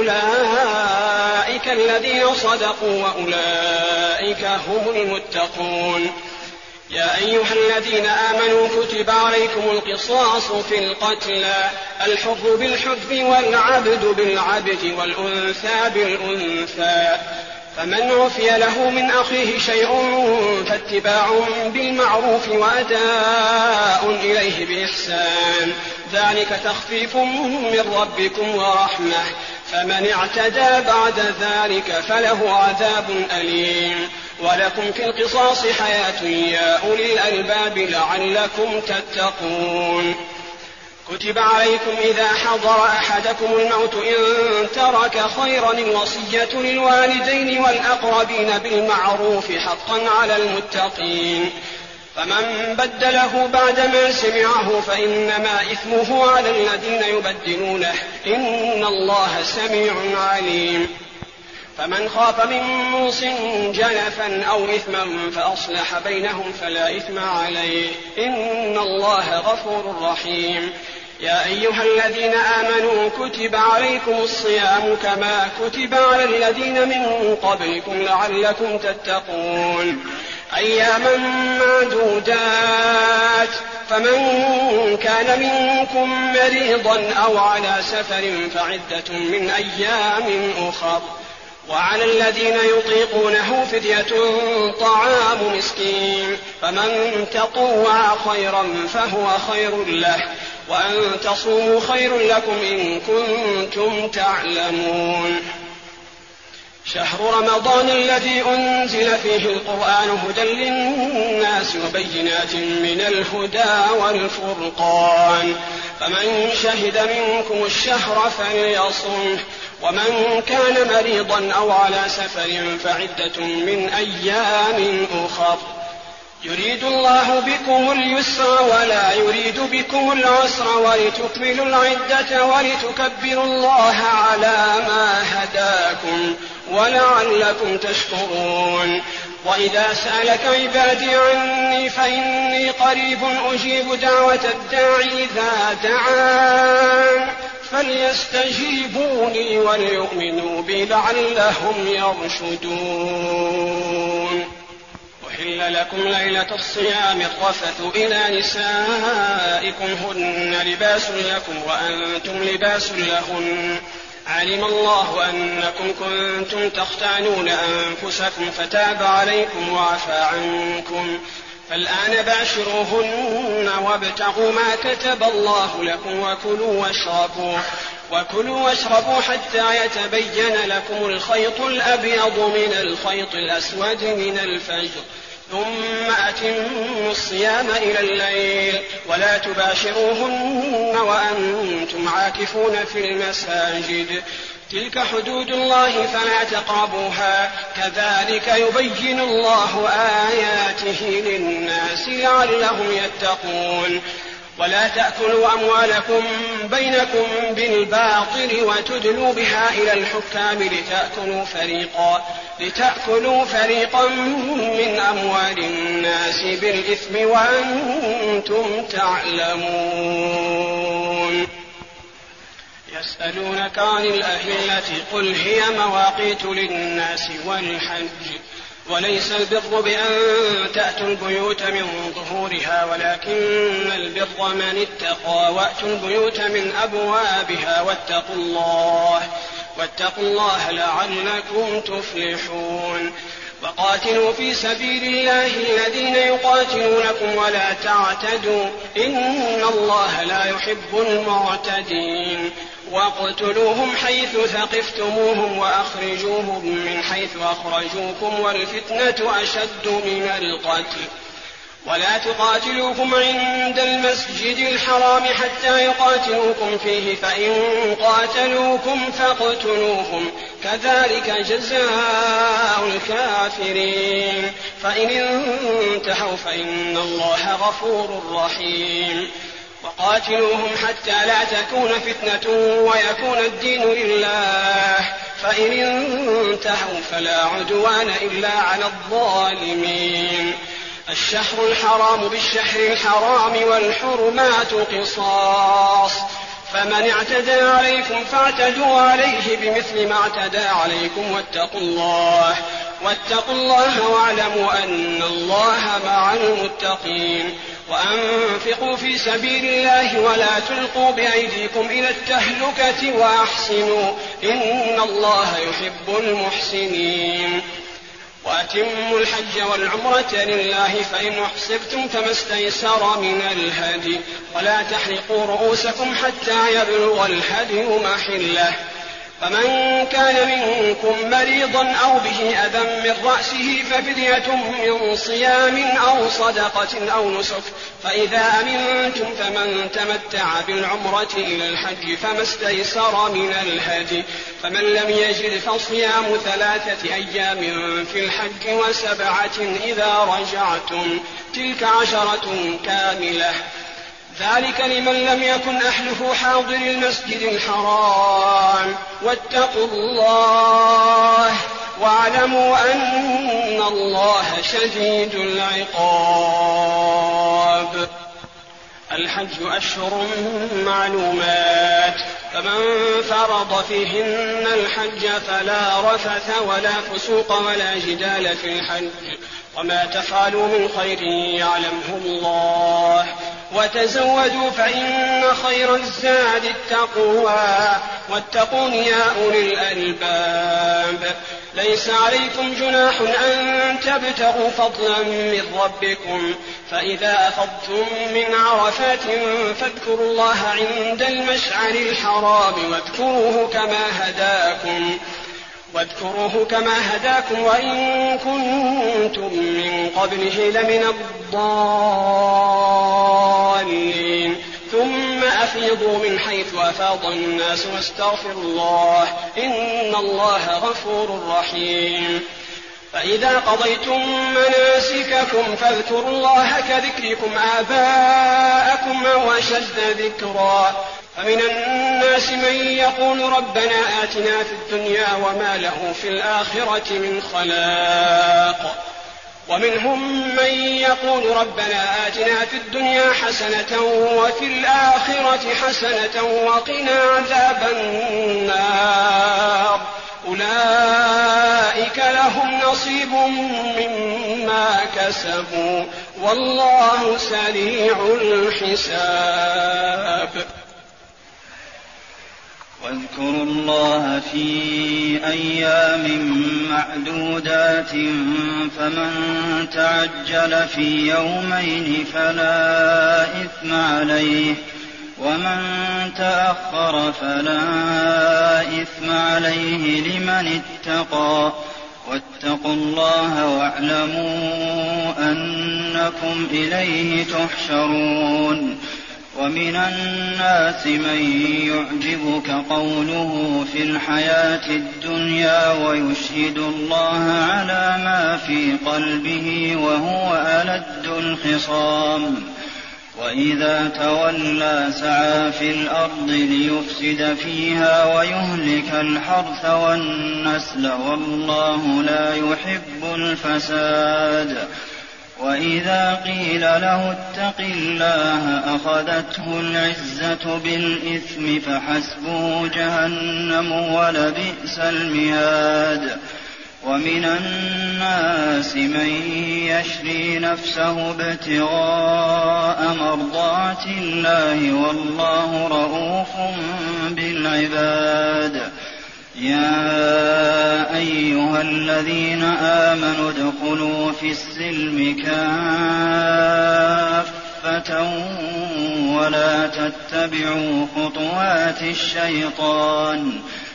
أولئك الذين صدقوا وأولئك هم المتقون. يا أيها الذين آمنوا كتب عليكم القصاص في القتلى الحر بالحر والعبد بالعبد والأنثى بالأنثى فمن عفي له من أخيه شيء فاتباع بالمعروف وأداء إليه بإحسان ذلك تخفيف من ربكم ورحمة فمن اعتدى بعد ذلك فله عذاب أليم. ولكم في القصاص حياة يا أولي الألباب لعلكم تتقون. كتب عليكم إذا حضر أحدكم الموت إن ترك خيرا الوصية للوالدين والأقربين بالمعروف حقا على المتقين فمن بدله بعدما سمعه فإنما إثمه على الذين يبدلونه إن الله سميع عليم. فمن خاف من موص جنفا أو إثما فأصلح بينهم فلا إثم عليه إن الله غفور رحيم. يا أيها الذين آمنوا كتب عليكم الصيام كما كتب على الذين من قبلكم لعلكم تتقون أياما معدودات فمن كان منكم مريضا أو على سفر فعدة من أيام أخر وعلى الذين يطيقونه فدية طعام مسكين فمن تطوع خيرا فهو خير له وأن تصوموا خير لكم إن كنتم تعلمون. شهر رمضان الذي أنزل فيه القرآن هدى للناس وبينات من الهدى والفرقان، فمن شهد منكم الشهر فليصمه، ومن كان مريضا أو على سفر فعدة من أيام أخر، يريد الله بكم اليسر ولا يريد بكم العسر ولتكملوا العدة ولتكبروا الله على ما هداكم ولعلكم تشكرون. وإذا سألك عبادي عني فإني قريب أجيب دعوة الداعي إذا دعان فليستجيبوني وليؤمنوا بي لعلهم يرشدون. أحل لكم ليلة الصيام الرفث إلى نسائكم هن لباس لكم وأنتم لباس لهن، علم الله أنكم كنتم تختانون أنفسكم فتاب عليكم وعفى عنكم، فالآن باشروهن وابتغوا ما كتب الله لكم وكلوا واشربوا وكلوا واشربوا حتى يتبين لكم الخيط الأبيض من الخيط الأسود من الفجر، ثم أتموا الصيام إلى الليل ولا تباشروهن وأنتم عاكفون في المساجد، تلك حدود الله فلا تقربوها، كذلك يبين الله آياته للناس لعلهم يتقون. ولا تأكلوا أموالكم بينكم بالباطل وتدلوا بها إلى الحكام لتأكلوا فريقا, لتأكلوا فريقا من أموال الناس بالإثم وأنتم تعلمون. يسألونك عن الأهلة قل هي مواقيت للناس والحج وليس البر بأن تأتوا البيوت من ظهورها ولكن البر من اتقى وأتوا البيوت من أبوابها واتقوا الله واتقوا الله لعلكم تفلحون. وقاتلوا في سبيل الله الذين يقاتلونكم ولا تعتدوا إن الله لا يحب المعتدين. واقتلوهم حيث ثقفتموهم وأخرجوهم من حيث أخرجوكم والفتنة أشد من القتل. ولا تقاتلوهم عند المسجد الحرام حتى يقاتلوكم فيه فإن قاتلوكم فاقتلوهم كذلك جزاء الكافرين. فإن انتهوا فإن الله غفور رحيم. وقاتلوهم حتى لا تكون فتنة ويكون الدين لله فإن انتهوا فلا عدوان إلا على الظالمين. الشهر الحرام بالشهر الحرام والحرمات قصاص فمن اعتدى عليكم فاعتدوا عليه بمثل ما اعتدى عليكم واتقوا الله واتقوا الله واعلموا أن الله مع المتقين. وأنفقوا في سبيل الله ولا تلقوا بأيديكم إلى التهلكة وأحسنوا إن الله يحب المحسنين. وأتموا الحج والعمرة لله فإن أحصرتم فما استيسر من الهدي ولا تحلقوا رؤوسكم حتى يبلغ الهدي محله. فمن كان منكم مريضا أو به أذى من رأسه ففدية من صيام أو صدقة أو نسك فإذا أمنتم فمن تمتع بالعمرة إلى الحج فما استيسر من الهدي فمن لم يجد فصيام ثلاثة أيام في الحج وسبعة إذا رجعتم تلك عشرة كاملة ذلك لمن لم يكن أهله حاضر المسجد الحرام. واتقوا الله واعلموا أن الله شديد العقاب. الحج أشهر معلومات فمن فرض فيهن الحج فلا رفث ولا فسوق ولا جدال في الحج وما تفعلوا من خير يعلمه الله وتزودوا فإن خير الزاد التقوى واتقون يا أولي الألباب. ليس عليكم جناح أن تبتغوا فضلا من ربكم فإذا أفضتم من عرفات فاذكروا الله عند المشعر الحرام واذكروه كما هداكم واذكروه كما هداكم وإن كنتم من قبله لمن الضالين ثم أفيضوا من حيث أفاض الناس واستغفروا الله إن الله غفور رحيم فإذا قضيتم مناسككم فاذكروا الله كذكركم آباءكم أو أشد ذكرا فمن الناس من يقول ربنا آتنا في الدنيا وما له في الآخرة من خلاق ومنهم من يقول ربنا آتنا في الدنيا حسنة وفي الآخرة حسنة وقنا عذاب النار أولئك لهم نصيب مما كسبوا والله سريع الحساب. واذكروا الله في أيام معدودات فمن تعجل في يومين فلا إثم عليه ومن تأخر فلا إثم عليه لمن اتقى واتقوا الله واعلموا أنكم إليه تحشرون. ومن الناس من يعجبك قوله في الحياة الدنيا ويشهد الله على ما في قلبه وهو ألد الخصام وإذا تولى سعى في الأرض ليفسد فيها ويهلك الحرث والنسل والله لا يحب الفساد. وإذا قيل له اتق الله أخذته العزة بالإثم فحسبه جهنم ولبئس المهاد. ومن الناس من يشري نفسه ابتغاء مرضات الله والله رءوف بالعباد. يا أيها الذين آمنوا ادخلوا في السلم كافة ولا تتبعوا خطوات الشيطان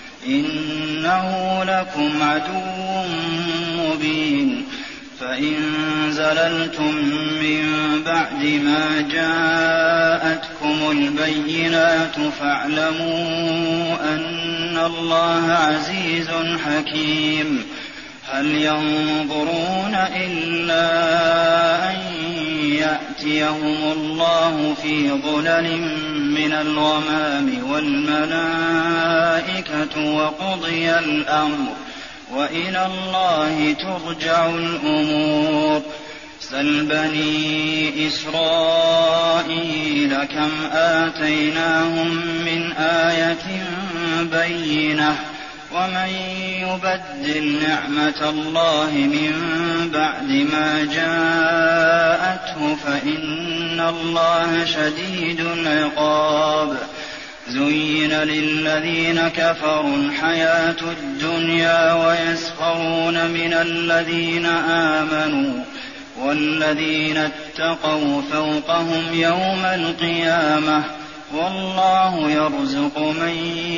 إنه لكم عدو مبين. فإن زللتم من بعد ما جاءتكم البينات فاعلموا أن الله عزيز حكيم. هل ينظرون إلا أن يأتيهم الله في ظلل من الغمام والملائكة وقضي الأمر وإلى الله ترجع الأمور. سل بني إسرائيل كم آتيناهم من آية بينة ومن يبدل نعمة الله من بعد ما جاءته فإن الله شديد العقاب. زين للذين كفروا الحياة الدنيا ويسخرون من الذين آمنوا والذين اتقوا فوقهم يوم القيامة والله يرزق من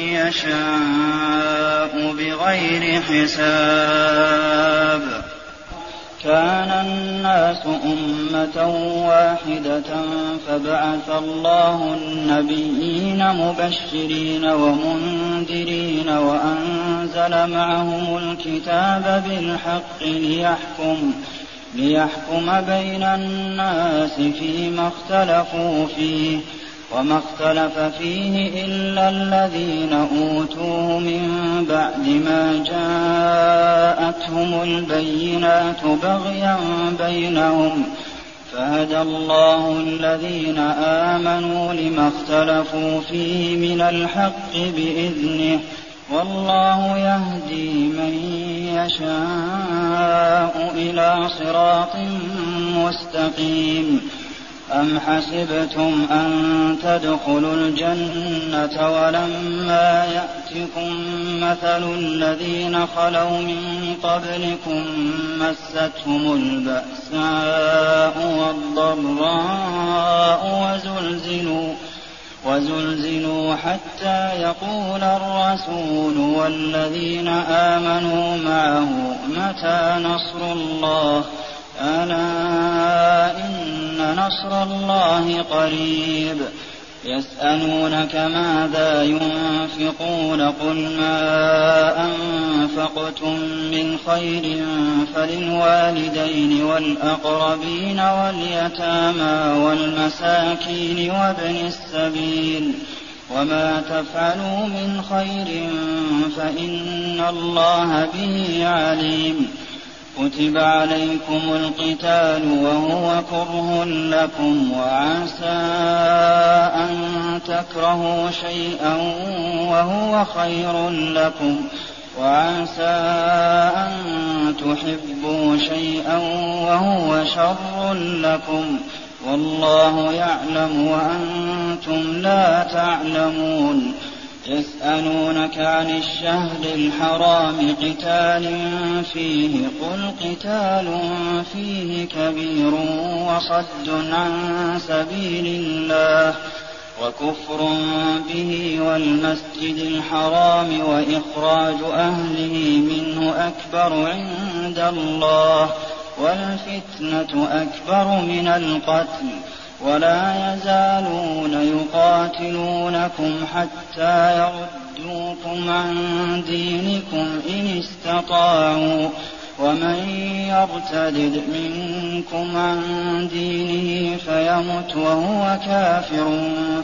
يشاء بغير حساب. كان الناس أمة واحدة فبعث الله النبيين مبشرين ومنذرين وأنزل معهم الكتاب بالحق ليحكم ليحكم بين الناس فيما اختلفوا فيه وما اختلف فيه إلا الذين أوتوه من بعد ما جاءتهم البينات بغيا بينهم فهدى الله الذين آمنوا لما اختلفوا فيه من الحق بإذنه والله يهدي من يشاء إلى صراط مستقيم. أم حسبتم أن تدخلوا الجنة ولما يأتكم مثل الذين خلوا من قبلكم مستهم البأساء والضراء وزلزلوا وزلزلوا حتى يقول الرسول والذين آمنوا معه متى نصر الله ألا إن نصر الله قريب يسألونك ماذا ينفقون قل ما أنفقتم من خير فللوالدين والأقربين واليتامى والمساكين وابن السبيل وما تفعلوا من خير فإن الله به عليم كتب عليكم القتال وهو كره لكم وعسى أن تكرهوا شيئا وهو خير لكم وعسى أن تحبوا شيئا وهو شر لكم والله يعلم وأنتم لا تعلمون يسألونك عن الشهر الحرام قتال فيه قل قتال فيه كبير وصد عن سبيل الله وكفر به والمسجد الحرام وإخراج أهله منه أكبر عند الله والفتنة أكبر من القتل ولا يزالون يقاتلونكم حتى يردوكم عن دينكم إن استطاعوا ومن يرتدد منكم عن دينه فيمت وهو كافر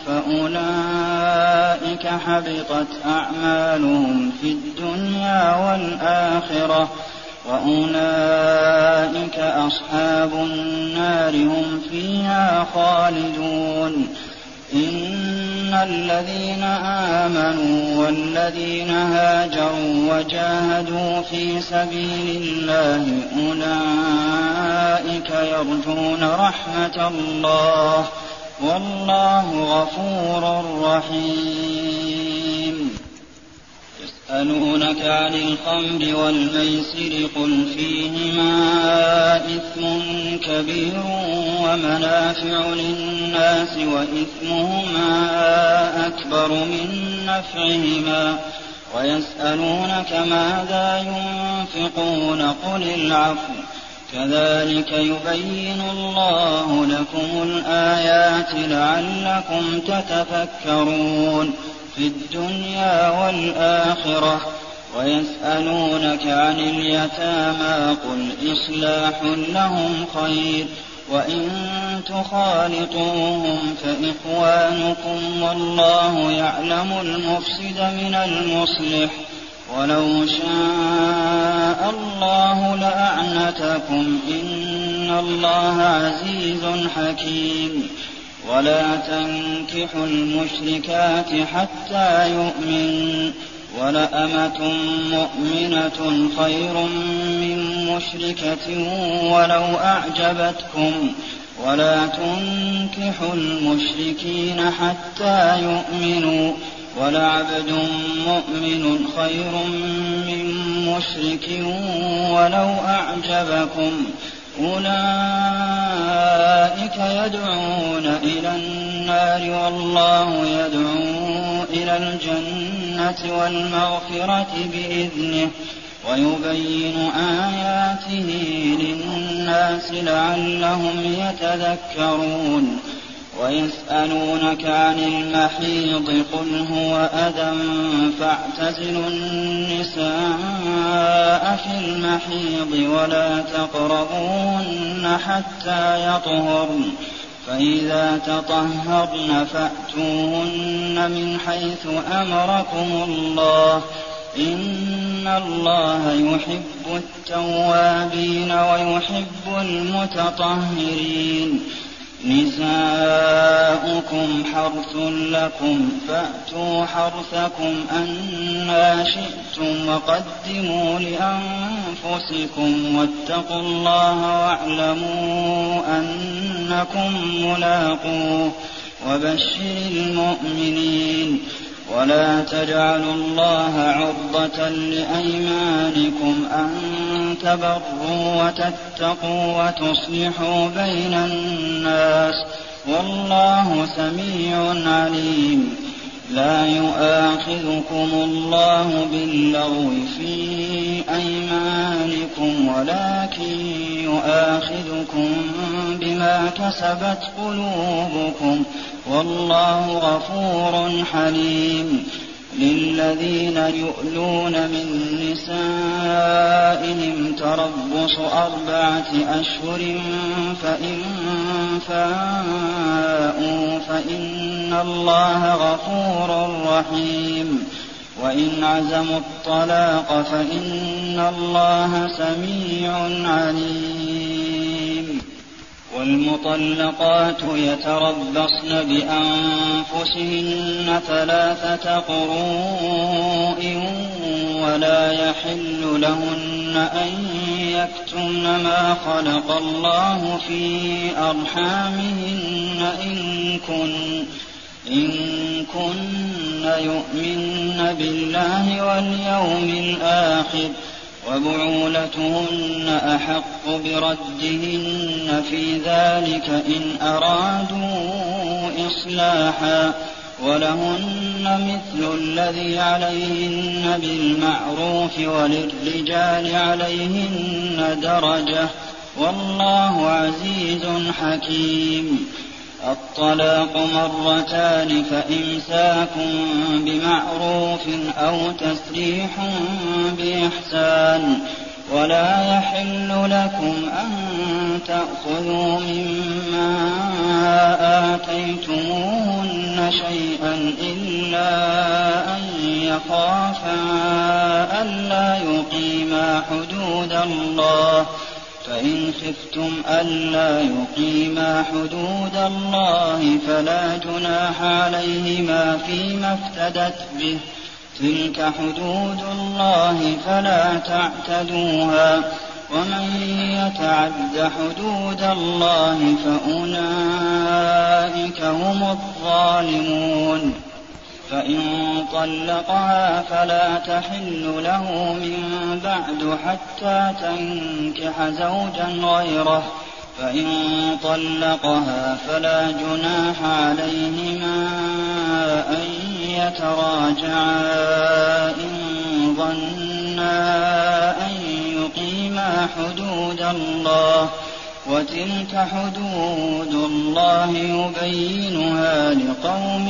فأولئك حبطت أعمالهم في الدنيا والآخرة وأولئك أصحاب النار هم فيها خالدون إن الذين آمنوا والذين هاجروا وجاهدوا في سبيل الله أولئك يرجون رحمة الله والله غفور رحيم يسألونك عن الخمر والميسر قل فيهما إثم كبير ومنافع للناس وإثمهما أكبر من نفعهما ويسألونك ماذا ينفقون قل العفو كذلك يبين الله لكم الآيات لعلكم تتفكرون في الدنيا والآخرة ويسألونك عن اليتامى قل إصلاح لهم خير وإن تخالطوهم فإخوانكم والله يعلم المفسد من المصلح ولو شاء الله لأعنتكم إن الله عزيز حكيم ولا تنكحوا المشركات حتى يؤمنوا ولأمة مؤمنة خير من مشركة ولو أعجبتكم ولا تنكحوا المشركين حتى يؤمنوا ولعبد مؤمن خير من مشرك ولو أعجبكم أولئك يدعون إلى النار والله يدعو إلى الجنة والمغفرة بإذنه ويبين آياته للناس لعلهم يتذكرون ويسألونك عن المحيض قل هو أذى فاعتزلوا النساء في المحيض ولا تقربوهن حتى يطهرن فإذا تطهرن فأتوهن من حيث أمركم الله إن الله يحب التوابين ويحب المتطهرين نساؤكم حرث لكم فأتوا حرثكم أنى شئتم وقدموا لأنفسكم واتقوا الله واعلموا أنكم ملاقوه وبشر المؤمنين. ولا تجعلوا الله عرضة لأيمانكم أن تبروا وتتقوا وتصلحوا بين الناس والله سميع عليم. لا يؤاخذكم الله باللغو في أيمانكم ولكن يؤاخذكم بما كسبت قلوبكم والله غفور حليم. للذين يؤلون من نسائهم تربص أربعة أشهر فإن فاءوا فإن الله غفور رحيم. وإن عزموا الطلاق فإن الله سميع عليم. والمطلقات يتربصن بأنفسهن ثلاثة قروء ولا يحل لهن أن يكتمن ما خلق الله في أرحامهن إن كن إن كن يؤمن بالله واليوم الآخر وبعولتهن أحق بردهن في ذلك إن أرادوا إصلاحا ولهن مثل الذي عليهن بالمعروف وللرجال عليهن درجة والله عزيز حكيم. الطلاق مرتان فإمساك بمعروف أو تسريح بإحسان. ولا يحل لكم أن تأخذوا مما آتيتموهن شيئا إلا أن يخافا ألا يقيما حدود الله فإن خفتم ألا يقيما حدود الله فلا جناح عليهما فيما افتدت به تلك حدود الله فلا تعتدوها ومن يتعد حدود الله فأولئك هم الظالمون. فإن طلقها فلا تحل له من بعد حتى تنكح زوجا غيره. فإن طلقها فلا جناح عليهما أن يتراجعا إن ظنا أن يقيما حدود الله وتلك حدود الله يبينها لقوم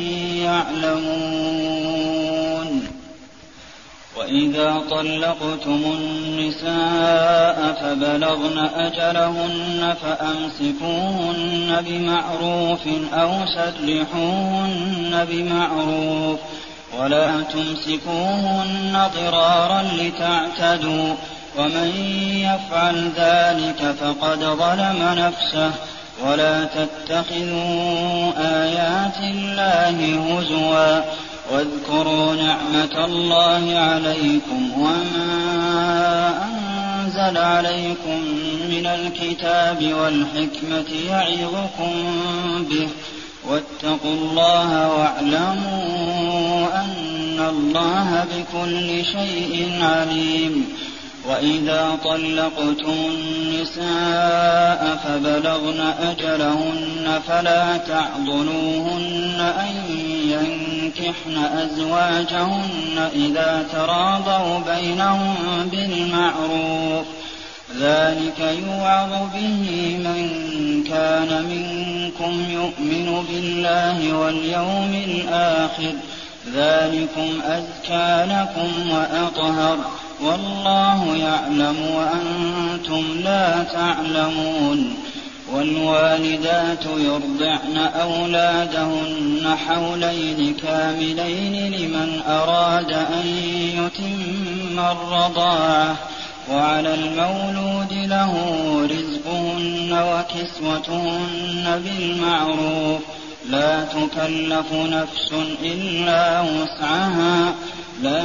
يعلمون. وإذا طلقتم النساء فبلغن أجلهن فأمسكوهن بمعروف أو سرحوهن بمعروف ولا تمسكوهن ضرارا لتعتدوا ومن يفعل ذلك فقد ظلم نفسه. ولا تتخذوا آيات الله هزوا واذكروا نعمة الله عليكم وما أنزل عليكم من الكتاب والحكمة يعظكم به واتقوا الله واعلموا أن الله بكل شيء عليم. وإذا طلقتم النساء فبلغن أجلهن فلا تعضلوهن أن ينكحن أزواجهن إذا تراضوا بينهم بالمعروف ذلك يوعظ به من كان منكم يؤمن بالله واليوم الآخر ذلكم أزكى لكم وأطهر والله يعلم وأنتم لا تعلمون. والوالدات يرضعن أولادهن حولين كاملين لمن أراد أن يتم الرضاعة وعلى المولود له رزقهن وكسوتهن بالمعروف لا تكلف نفس إلا وسعها لا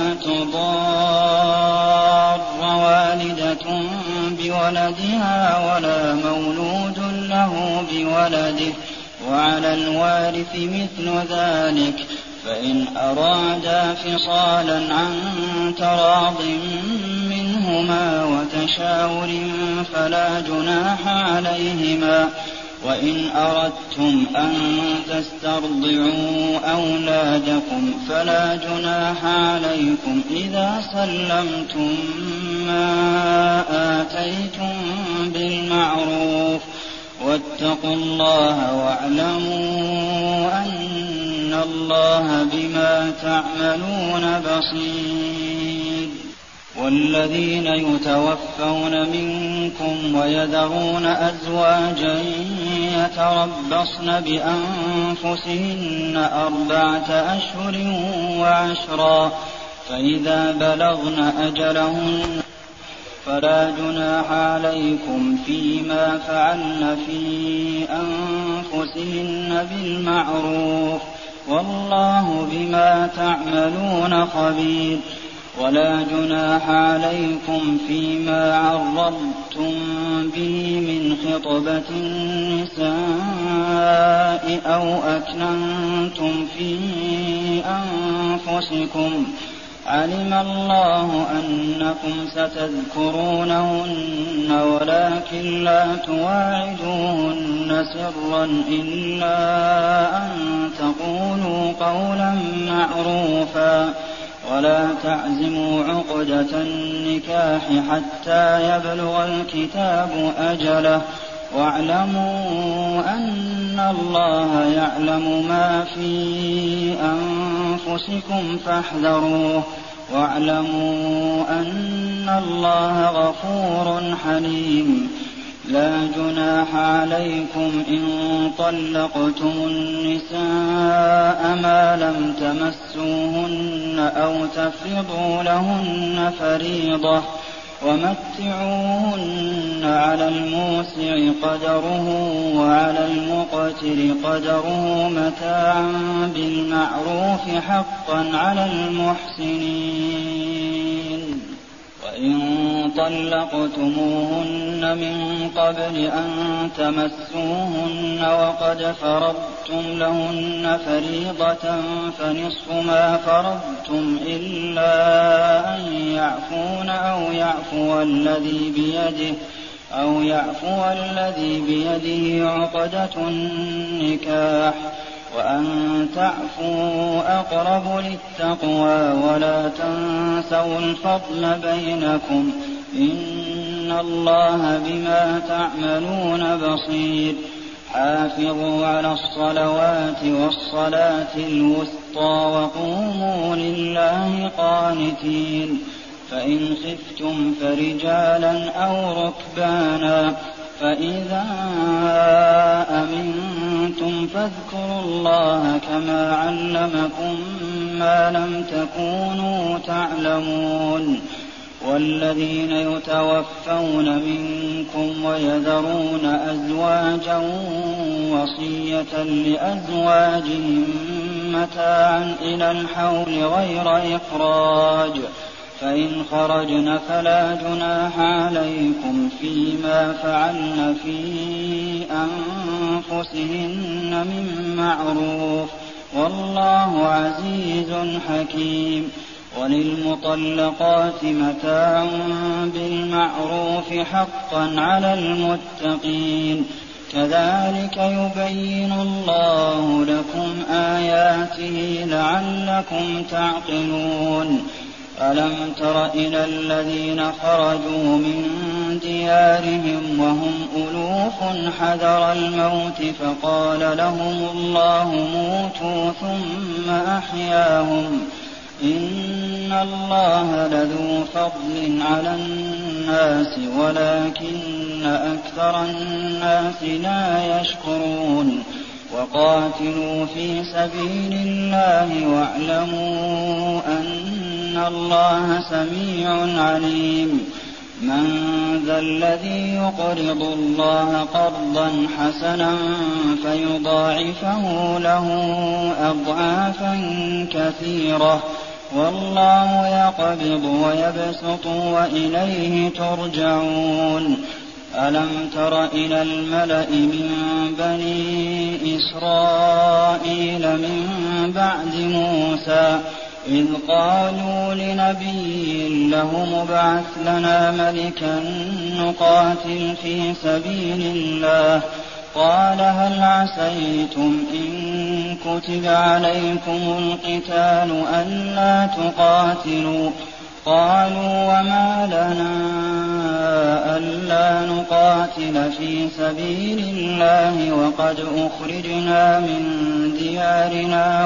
تضار والدة بولدها ولا مولود له بولده وعلى الوارث مثل ذلك فإن أرادا فصالا عن تراض منهما وتشاور فلا جناح عليهما وإن أردتم أن تسترضعوا أولادكم فلا جناح عليكم إذا سلمتم ما آتيتم بالمعروف واتقوا الله واعلموا أن الله بما تعملون بصير. والذين يتوفون منكم ويذرون أزواجا يتربصن بأنفسهن أربعة أشهر وعشرا فإذا بلغن أجلهن فلا جناح عليكم فيما فعلن في أنفسهن بالمعروف والله بما تعملون خبير. ولا جناح عليكم فيما عرضتم به من خطبة النساء أو أكننتم في أنفسكم علم الله أنكم ستذكرونهن ولكن لا تواعدوهن سرا إلا أن تقولوا قولا معروفا ولا تعزموا عقدة النكاح حتى يبلغ الكتاب أجله واعلموا أن الله يعلم ما في أنفسكم فاحذروه واعلموا أن الله غفور حليم. لا جناح عليكم إن طلقتم النساء ما لم تمسوهن أو تفرضوا لهن فريضة ومتعوهن على الموسع قدره وعلى المقتر قدره متاعا بالمعروف حقا على المحسنين. وإن طلقتموهن من قبل أن تمسوهن وقد فرضتم لهن فريضة فنصف ما فرضتم إلا أن يعفون أو يعفو الذي بيده أو يعفو الذي بيده عقدة النكاح وأن تعفوا أقرب للتقوى ولا تنسوا الفضل بينكم إن الله بما تعملون بصير. حافظوا على الصلوات والصلاة الوسطى وقوموا لله قانتين. فإن خفتم فرجالا أو ركبانا فإذا أمنتم فاذكروا الله كما علمكم ما لم تكونوا تعلمون. والذين يتوفون منكم ويذرون أزواجا وصية لأزواجهم متاعا إلى الحول غير إخراج فإن خرجن فلا جناح عليكم فيما فعلن في أنفسهن من معروف والله عزيز حكيم. وللمطلقات متاع بالمعروف حقا على المتقين. كذلك يبين الله لكم آياته لعلكم تعقلون. ألم تر إلى الذين خرجوا من ديارهم وهم ألوف حذر الموت فقال لهم الله موتوا ثم أحياهم إن الله لذو فضل على الناس ولكن أكثر الناس لا يشكرون. وقاتلوا في سبيل الله واعلموا أن الله سميع عليم. من ذا الذي يقرض الله قرضا حسنا فيضاعفه له أضعافا كثيرة والله يقبض ويبسط وإليه ترجعون. ألم تر إلى الملأ من بني إسرائيل من بعد موسى إذ قالوا لنبي له مبعث لنا ملكا نقاتل في سبيل الله قال هل عسيتم إن كتب عليكم القتال ألا تقاتلوا قالوا وما لنا ألا نقاتل في سبيل الله وقد أخرجنا من ديارنا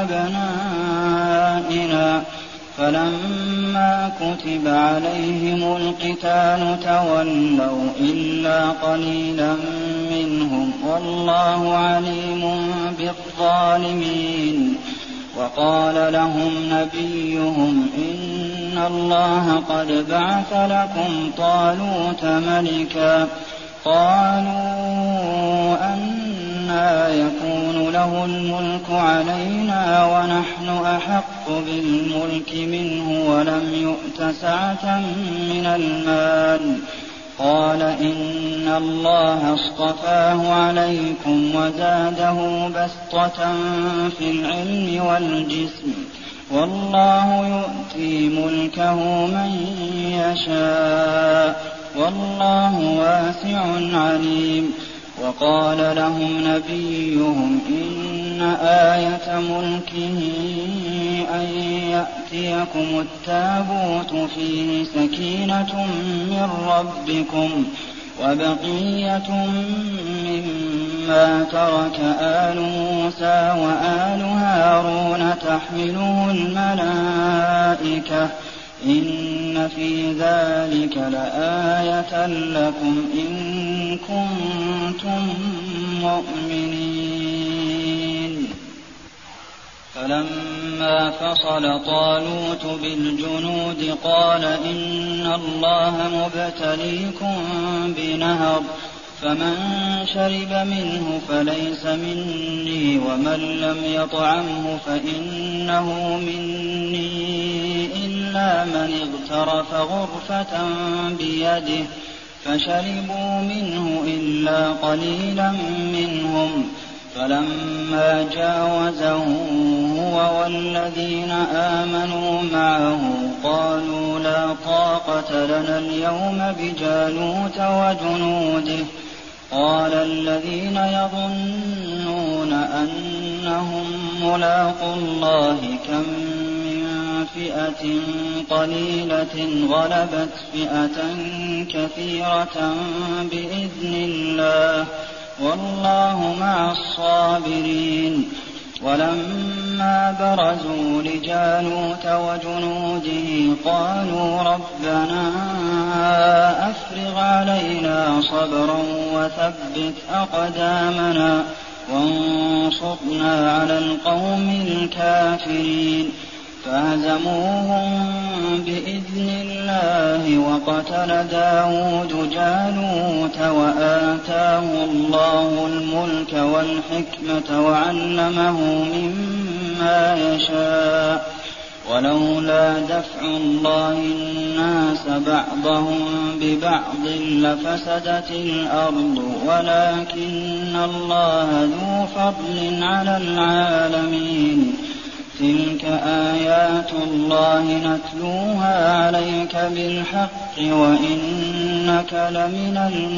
وأبنائنا فلما كتب عليهم القتال تولوا إلا قليلا منهم والله عليم بالظالمين. وقال لهم نبيهم إن الله قد بعث لكم طالوت ملكا قالوا أنى يكون له الملك علينا ونحن أحق بالملك منه ولم يؤت سعة من المال قال إن الله اصطفاه عليكم وزاده بسطة في العلم والجسم والله يؤتي ملكه من يشاء والله واسع عليم. وقال لهم نبيهم إن آية ملكه أن يأتيكم التابوت فيه سكينة من ربكم وبقية مما ترك آل موسى وآل هارون تحمله الملائكة إن في ذلك لآية لكم إن كنتم مؤمنين. فلما فصل طالوت بالجنود قال إن الله مبتليكم بنهر فمن شرب منه فليس مني ومن لم يطعمه فإنه مني إلا من اغترف غرفة بيده فشربوا منه إلا قليلا منهم فلما جاوزه هو والذين آمنوا معه قالوا لا طاقة لنا اليوم بجالوت وجنوده قال الذين يظنون أنهم ملاقو الله كم من فئة قليلة غلبت فئة كثيرة بإذن الله والله مع الصابرين. ولما برزوا لجالوت وجنوده قالوا ربنا أفرغ علينا صبرا وثبت أقدامنا وانصرنا على القوم الكافرين فهزموهم بإذن الله وقتل داود جالوت وآتاه الله الملك والحكمة وعلمه مما يشاء ولولا دفع الله الناس بعضهم ببعض لفسدت الأرض ولكن الله ذو فضل على العالمين. تلك آيات الله نتلوها عليك بالحق وإنك لمن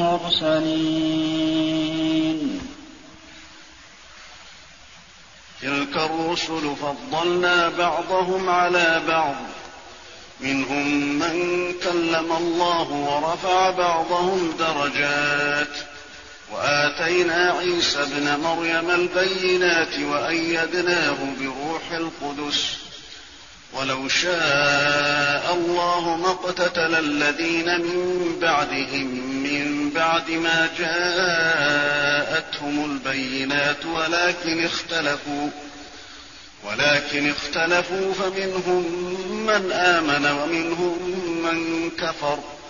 المرسلين. تلك الرسل فضلنا بعضهم على بعض منهم من كلم الله ورفع بعضهم درجات وآتينا عيسى ابن مريم البينات وأيدناه بروح القدس ولو شاء الله ما اقتتل الذين من بعدهم من بعد ما جاءتهم البينات ولكن اختلفوا ولكن اختلفوا فمنهم من آمن ومنهم من كفر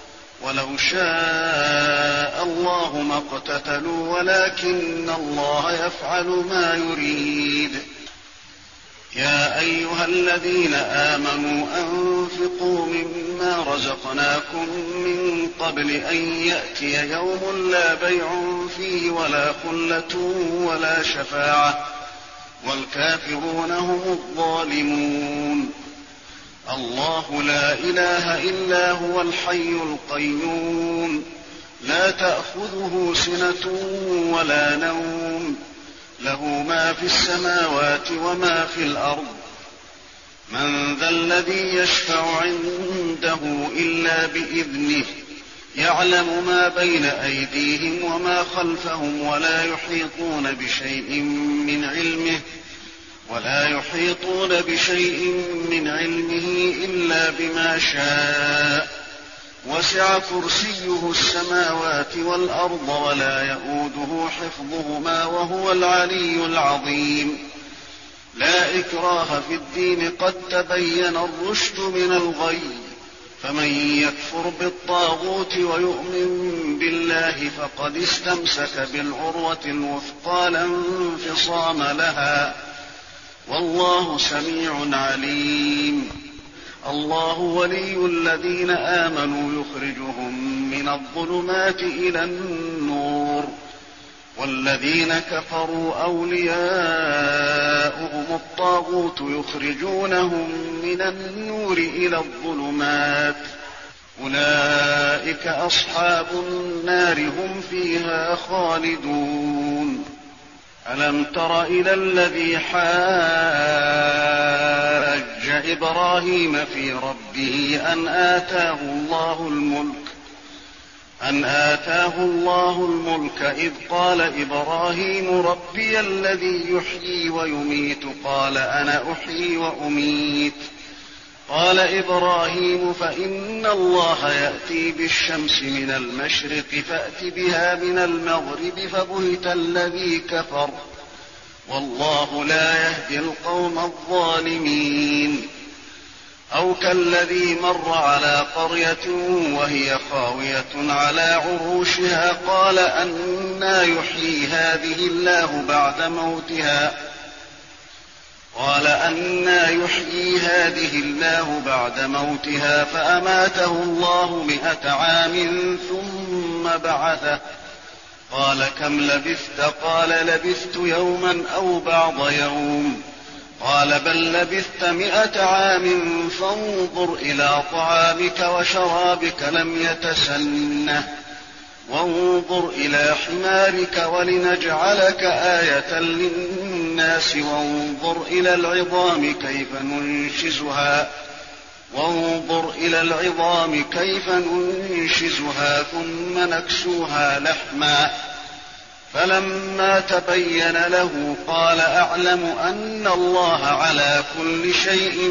ولو شاء الله ما اقتتلوا ولكن الله يفعل ما يريد. يا أيها الذين آمنوا أنفقوا مما رزقناكم من قبل أن يأتي يوم لا بيع فيه ولا خلة ولا شفاعة والكافرون هم الظالمون. الله لا إله إلا هو الحي القيوم لا تأخذه سنة ولا نوم له ما في السماوات وما في الأرض. من ذا الذي يشفع عنده إلا بإذنه يعلم ما بين أيديهم وما خلفهم ولا يحيطون بشيء من علمه ولا يحيطون بشيء من علمه إلا بما شاء وسع كرسيه السماوات والأرض ولا يئوده حفظهما وهو العلي العظيم. لا إكراه في الدين قد تبين الرشد من الغي فمن يكفر بالطاغوت ويؤمن بالله فقد استمسك بالعروة الوثقى لا انفصام لها والله سميع عليم. الله ولي الذين آمنوا يخرجهم من الظلمات إلى النور والذين كفروا أولياؤهم الطاغوت يخرجونهم من النور إلى الظلمات أولئك أصحاب النار هم فيها خالدون. ألم تر إلى الذي حاج إبراهيم في ربه أن آتاه الله الملك أن آتاه الله الملك إذ قال إبراهيم ربي الذي يحيي ويميت قال أنا أحيي وأميت قال إبراهيم فإن الله يأتي بالشمس من المشرق فأت بها من المغرب فبهت الذي كفر والله لا يهدي القوم الظالمين. أو كالذي مر على قرية وهي خاوية على عروشها قال أنى يحيي هذه الله بعد موتها قال أنى يحيي هذه الله بعد موتها فأماته الله مئة عام ثم بعثه قال كم لبثت قال لبثت يوما أو بعض يوم قال بل لبثت مئة عام فانظر إلى طعامك وشرابك لم يتسنه وانظر إلى حمارك ولنجعلك آية للناس وانظر إلى العظام كيف ننشزها وانظر إلى العظام كيف ننشزها ثم نكسوها لحما فلما تبين له قال أعلم أن الله على كل شيء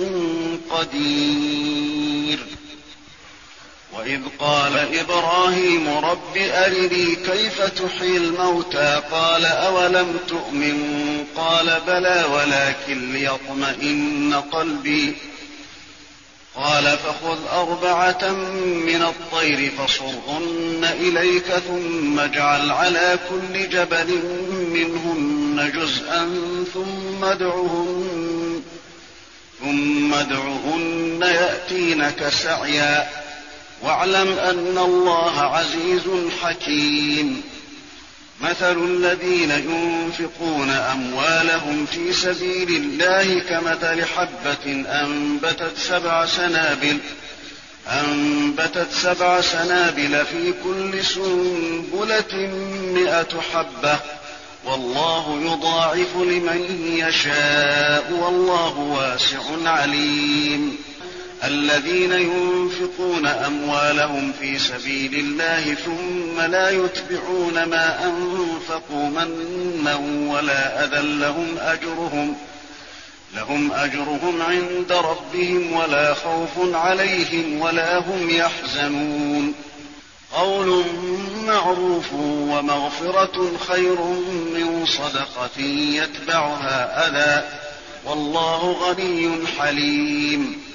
قدير. وإذ قال إبراهيم رب أرني كيف تحيي الموتى قال أولم تؤمن قال بلى ولكن ليطمئن قلبي قال فخذ أربعة من الطير فصرهن إليك ثم اجعل على كل جبل منهن جزءا ثم ادعهن ثم ادعهن يأتينك سعيا واعلم أن الله عزيز حكيم. مثل الذين ينفقون أموالهم في سبيل الله كمثل حبة أنبتت سبع سنابل أنبتت سبع سنابل في كل سنبلة مئة حبة والله يضاعف لمن يشاء والله واسع عليم. الذين ينفقون أموالهم في سبيل الله ثم لا يتبعون ما أنفقوا منا ولا أذى لهم أجرهم لهم أجرهم عند ربهم ولا خوف عليهم ولا هم يحزنون. قول معروف ومغفرة خير من صدقة يتبعها أذى والله غني حليم.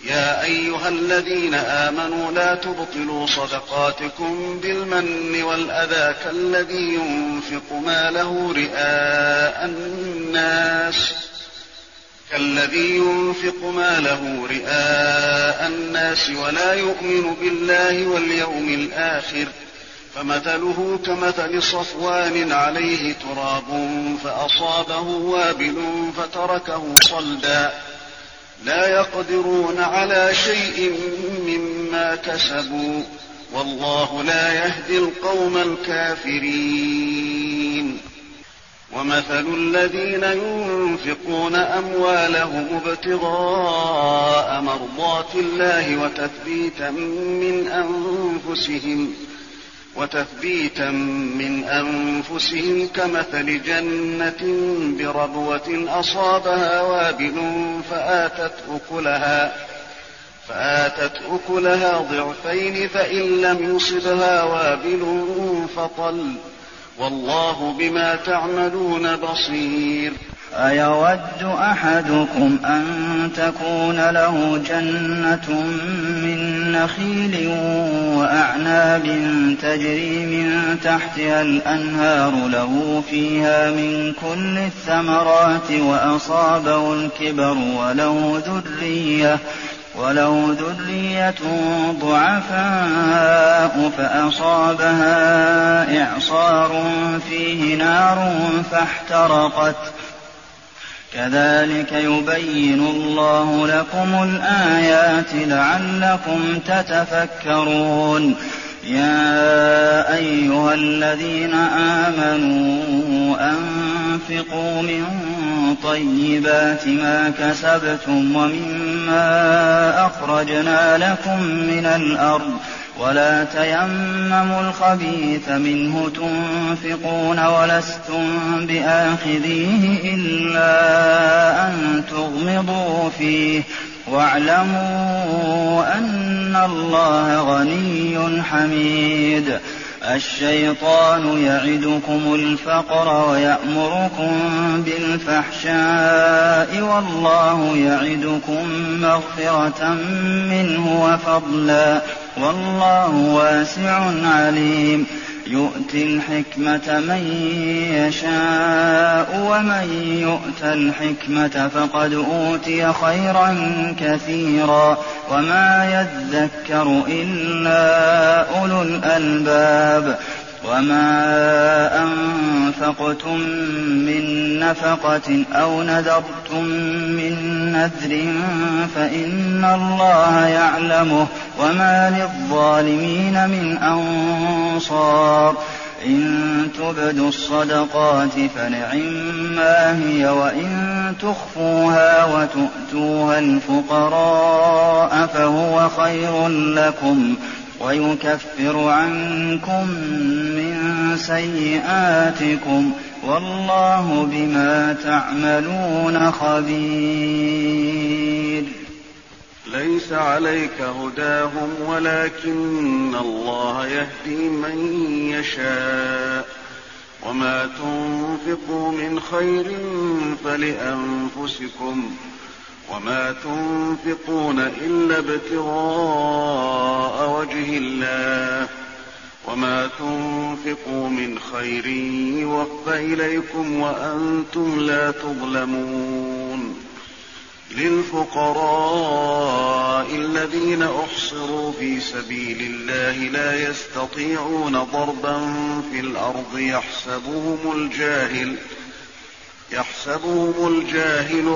يا أيها الذين آمنوا لا تبطلوا صدقاتكم بالمن والأذى كالذي ينفق ماله رئاء الناس كالذي ينفق ماله رئاء الناس ولا يؤمن بالله واليوم الآخر فمثله كمثل صفوان عليه تراب فأصابه وابل فتركه صلدا لا يقدرون على شيء مما كسبوا والله لا يهدي القوم الكافرين. ومثل الذين ينفقون أموالهم ابتغاء مرضات الله وتثبيتا من أنفسهم وتثبيتا من أنفسهم كمثل جنة بربوة أصابها وابل فآتت أكلها فآتت أكلها ضعفين فإن لم يصبها وابل فطل والله بما تعملون بصير. أيود أحدكم أن تكون له جنة من نخيل وأعناب تجري من تحتها الأنهار له فيها من كل الثمرات وأصابه الكبر وله ذرية ولو ذرية ضعفاء فأصابها إعصار فيه نار فاحترقت كذلك يبين الله لكم الآيات لعلكم تتفكرون. يا أيها الذين آمنوا أنفقوا من طيبات ما كسبتم ومما أخرجنا لكم من الأرض ولا تيمموا الخبيث منه تنفقون ولستم بآخذيه إلا أن تغمضوا فيه واعلموا أن الله غني حميد. الشيطان يعدكم الفقر ويأمركم بالفحشاء والله يعدكم مغفرة منه وفضلا والله واسع عليم. يؤتي الحكمة من يشاء ومن يؤت الحكمة فقد أوتي خيرا كثيرا وما يذكر إلا أولو الألباب. وما أنفقتم من نفقة أو نذرتم من نذر فإن الله يعلمه وما للظالمين من أنصار. إن تبدوا الصدقات فنعما هي وإن تخفوها وتؤتوها الفقراء فهو خير لكم ويكفر عنكم من سيئاتكم والله بما تعملون خبير. ليس عليك هداهم ولكن الله يهدي من يشاء وما تنفقوا من خير فلأنفسكم وما تنفقون إلا ابتغاء وجه الله وما تنفقوا من خير يوفى إليكم وأنتم لا تظلمون. للفقراء الذين أحصروا في سبيل الله لا يستطيعون ضربا في الأرض يحسبهم الجاهل يحسبهم الجاهل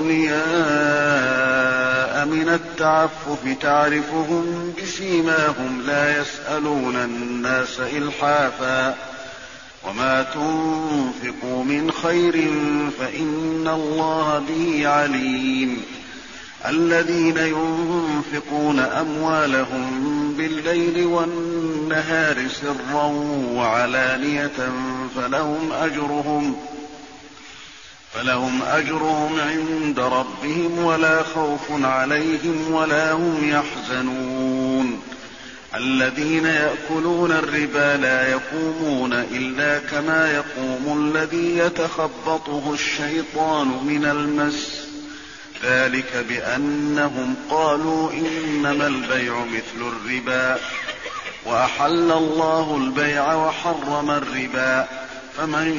أغنياء من التعفف تعرفهم بسيماهم لا يسألون الناس إلحافا وما تنفقوا من خير فإن الله به عليم. الذين ينفقون أموالهم بالليل والنهار سرا وعلانية فلهم أجرهم فلهم أجرهم عند ربهم ولا خوف عليهم ولا هم يحزنون. الذين يأكلون الربا لا يقومون إلا كما يقوم الذي يتخبطه الشيطان من المس ذلك بأنهم قالوا إنما البيع مثل الربا وأحل الله البيع وحرم الربا فمن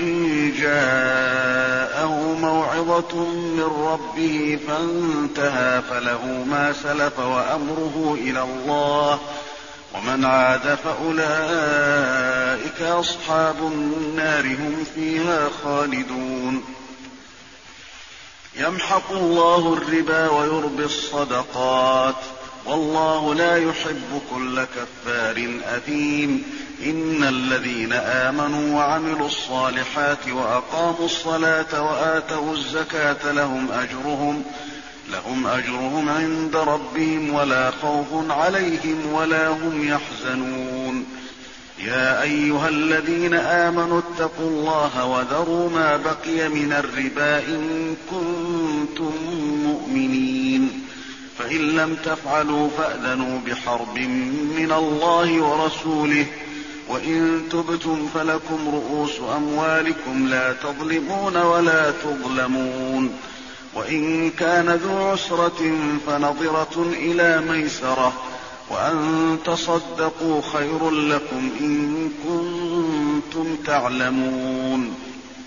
جاءه موعظة من ربه فانتهى فله ما سلف وأمره إلى الله ومن عاد فأولئك أصحاب النار هم فيها خالدون. يمحق الله الربا ويربي الصدقات والله لا يحب كل كفار أثيم. إن الذين آمنوا وعملوا الصالحات وأقاموا الصلاة وآتوا الزكاة لهم أجرهم لهم أجرهم عند ربهم ولا خوف عليهم ولا هم يحزنون. يا أيها الذين آمنوا اتقوا الله وذروا ما بقي من الربا إن كنتم مؤمنين فإن لم تفعلوا فأذنوا بحرب من الله ورسوله وإن تبتم فلكم رؤوس أموالكم لا تظلمون ولا تظلمون وإن كان ذو عسرة فنظرة إلى ميسرة وأن تصدقوا خير لكم إن كنتم تعلمون.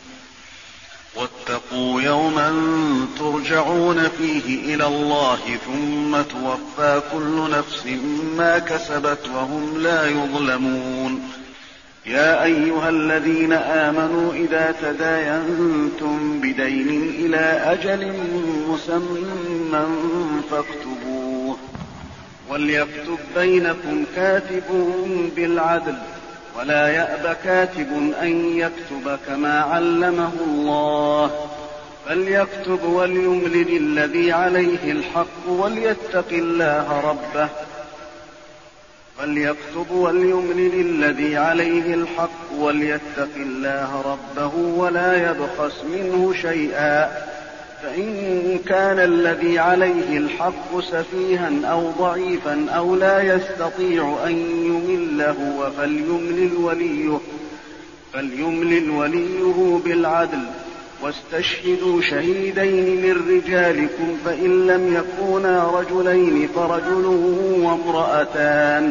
واتقوا يوما ترجعون فيه إلى الله ثم توفى كل نفس ما كسبت وهم لا يظلمون. يا أيها الذين آمنوا إذا تداينتم بدين إلى أجل مسمى فاكتبوه وليكتب بينكم كاتب بالعدل ولا يأب كاتب أن يكتب كما علمه الله فليكتب وليملل الذي عليه الحق وليتق الله ربه فليكتب وليملل الذي عليه الحق وليتق الله ربه ولا يبخس منه شيئا فإن كان الذي عليه الحق سفيها أو ضعيفا أو لا يستطيع أن يمله فليملل وليه, فليملل وليه بالعدل واستشهدوا شهيدين من رجالكم فإن لم يكونا رجلين فرجل وامرأتان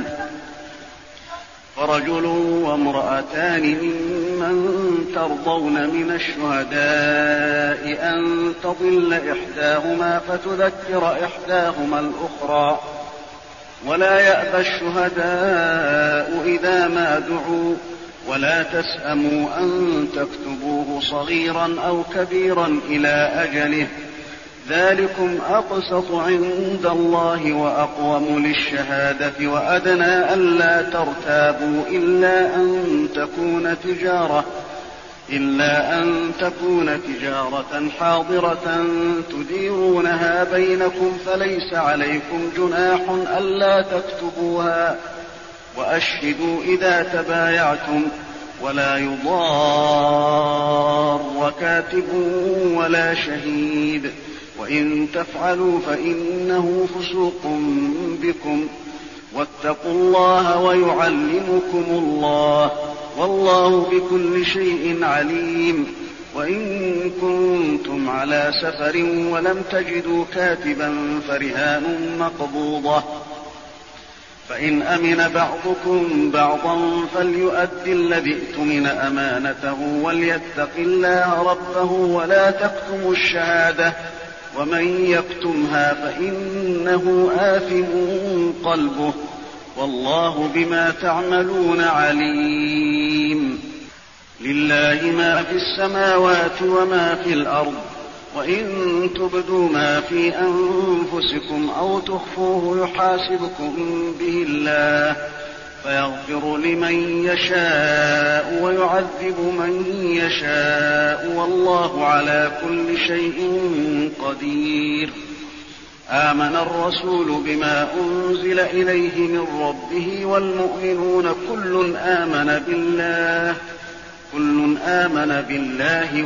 فرجل وامرأتان ممن ترضون من الشهداء أن تضل إحداهما فتذكر إحداهما الأخرى ولا يأبى الشهداء إذا ما دعوا ولا تسأموا أن تكتبوه صغيرا أو كبيرا إلى أجله ذلكم أقسط عند الله وأقوم للشهادة وأدنى ألا ترتابوا إلا أن تكون تجارة إلا أن تكون تجارة حاضرة تديرونها بينكم فليس عليكم جناح ألا تكتبوها وأشهدوا إذا تبايعتم ولا يضار كاتب ولا شهيد وإن تفعلوا فإنه فسوق بكم واتقوا الله ويعلمكم الله والله بكل شيء عليم. وإن كنتم على سفر ولم تجدوا كاتبا فرهان مقبوضة فإن أمن بعضكم بعضا فليؤد الذي ائتمن أمانته وليتق الله ربه ولا تكتموا الشهادة ومن يكتمها فإنه آثم قلبه والله بما تعملون عليم. لله ما في السماوات وما في الأرض وإن تبدوا ما في أنفسكم أو تخفوه يحاسبكم به الله فيغفر لمن يشاء ويعذب من يشاء والله على كل شيء قدير. آمن الرسول بما أنزل إليه من ربه والمؤمنون كل آمن بالله كل آمن بالله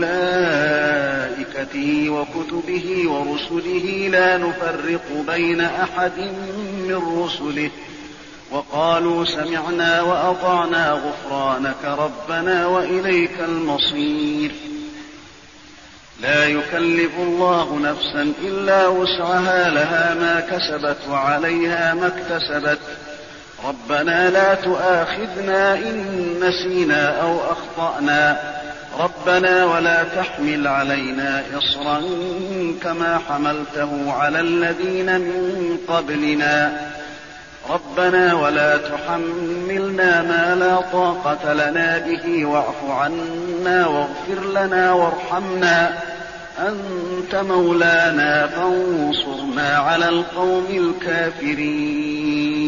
وملائكته وكتبه ورسله لا نفرق بين أحد من رسله وقالوا سمعنا وأطعنا غفرانك ربنا وإليك المصير. لا يكلف الله نفسا إلا وسعها لها ما كسبت وعليها ما اكتسبت ربنا لا تؤاخذنا إن نسينا أو أخطأنا ربنا ولا تحمل علينا إصرا كما حملته على الذين من قبلنا ربنا ولا تحملنا ما لا طاقة لنا به واعف عنا واغفر لنا وارحمنا أنت مولانا فانصرنا على القوم الكافرين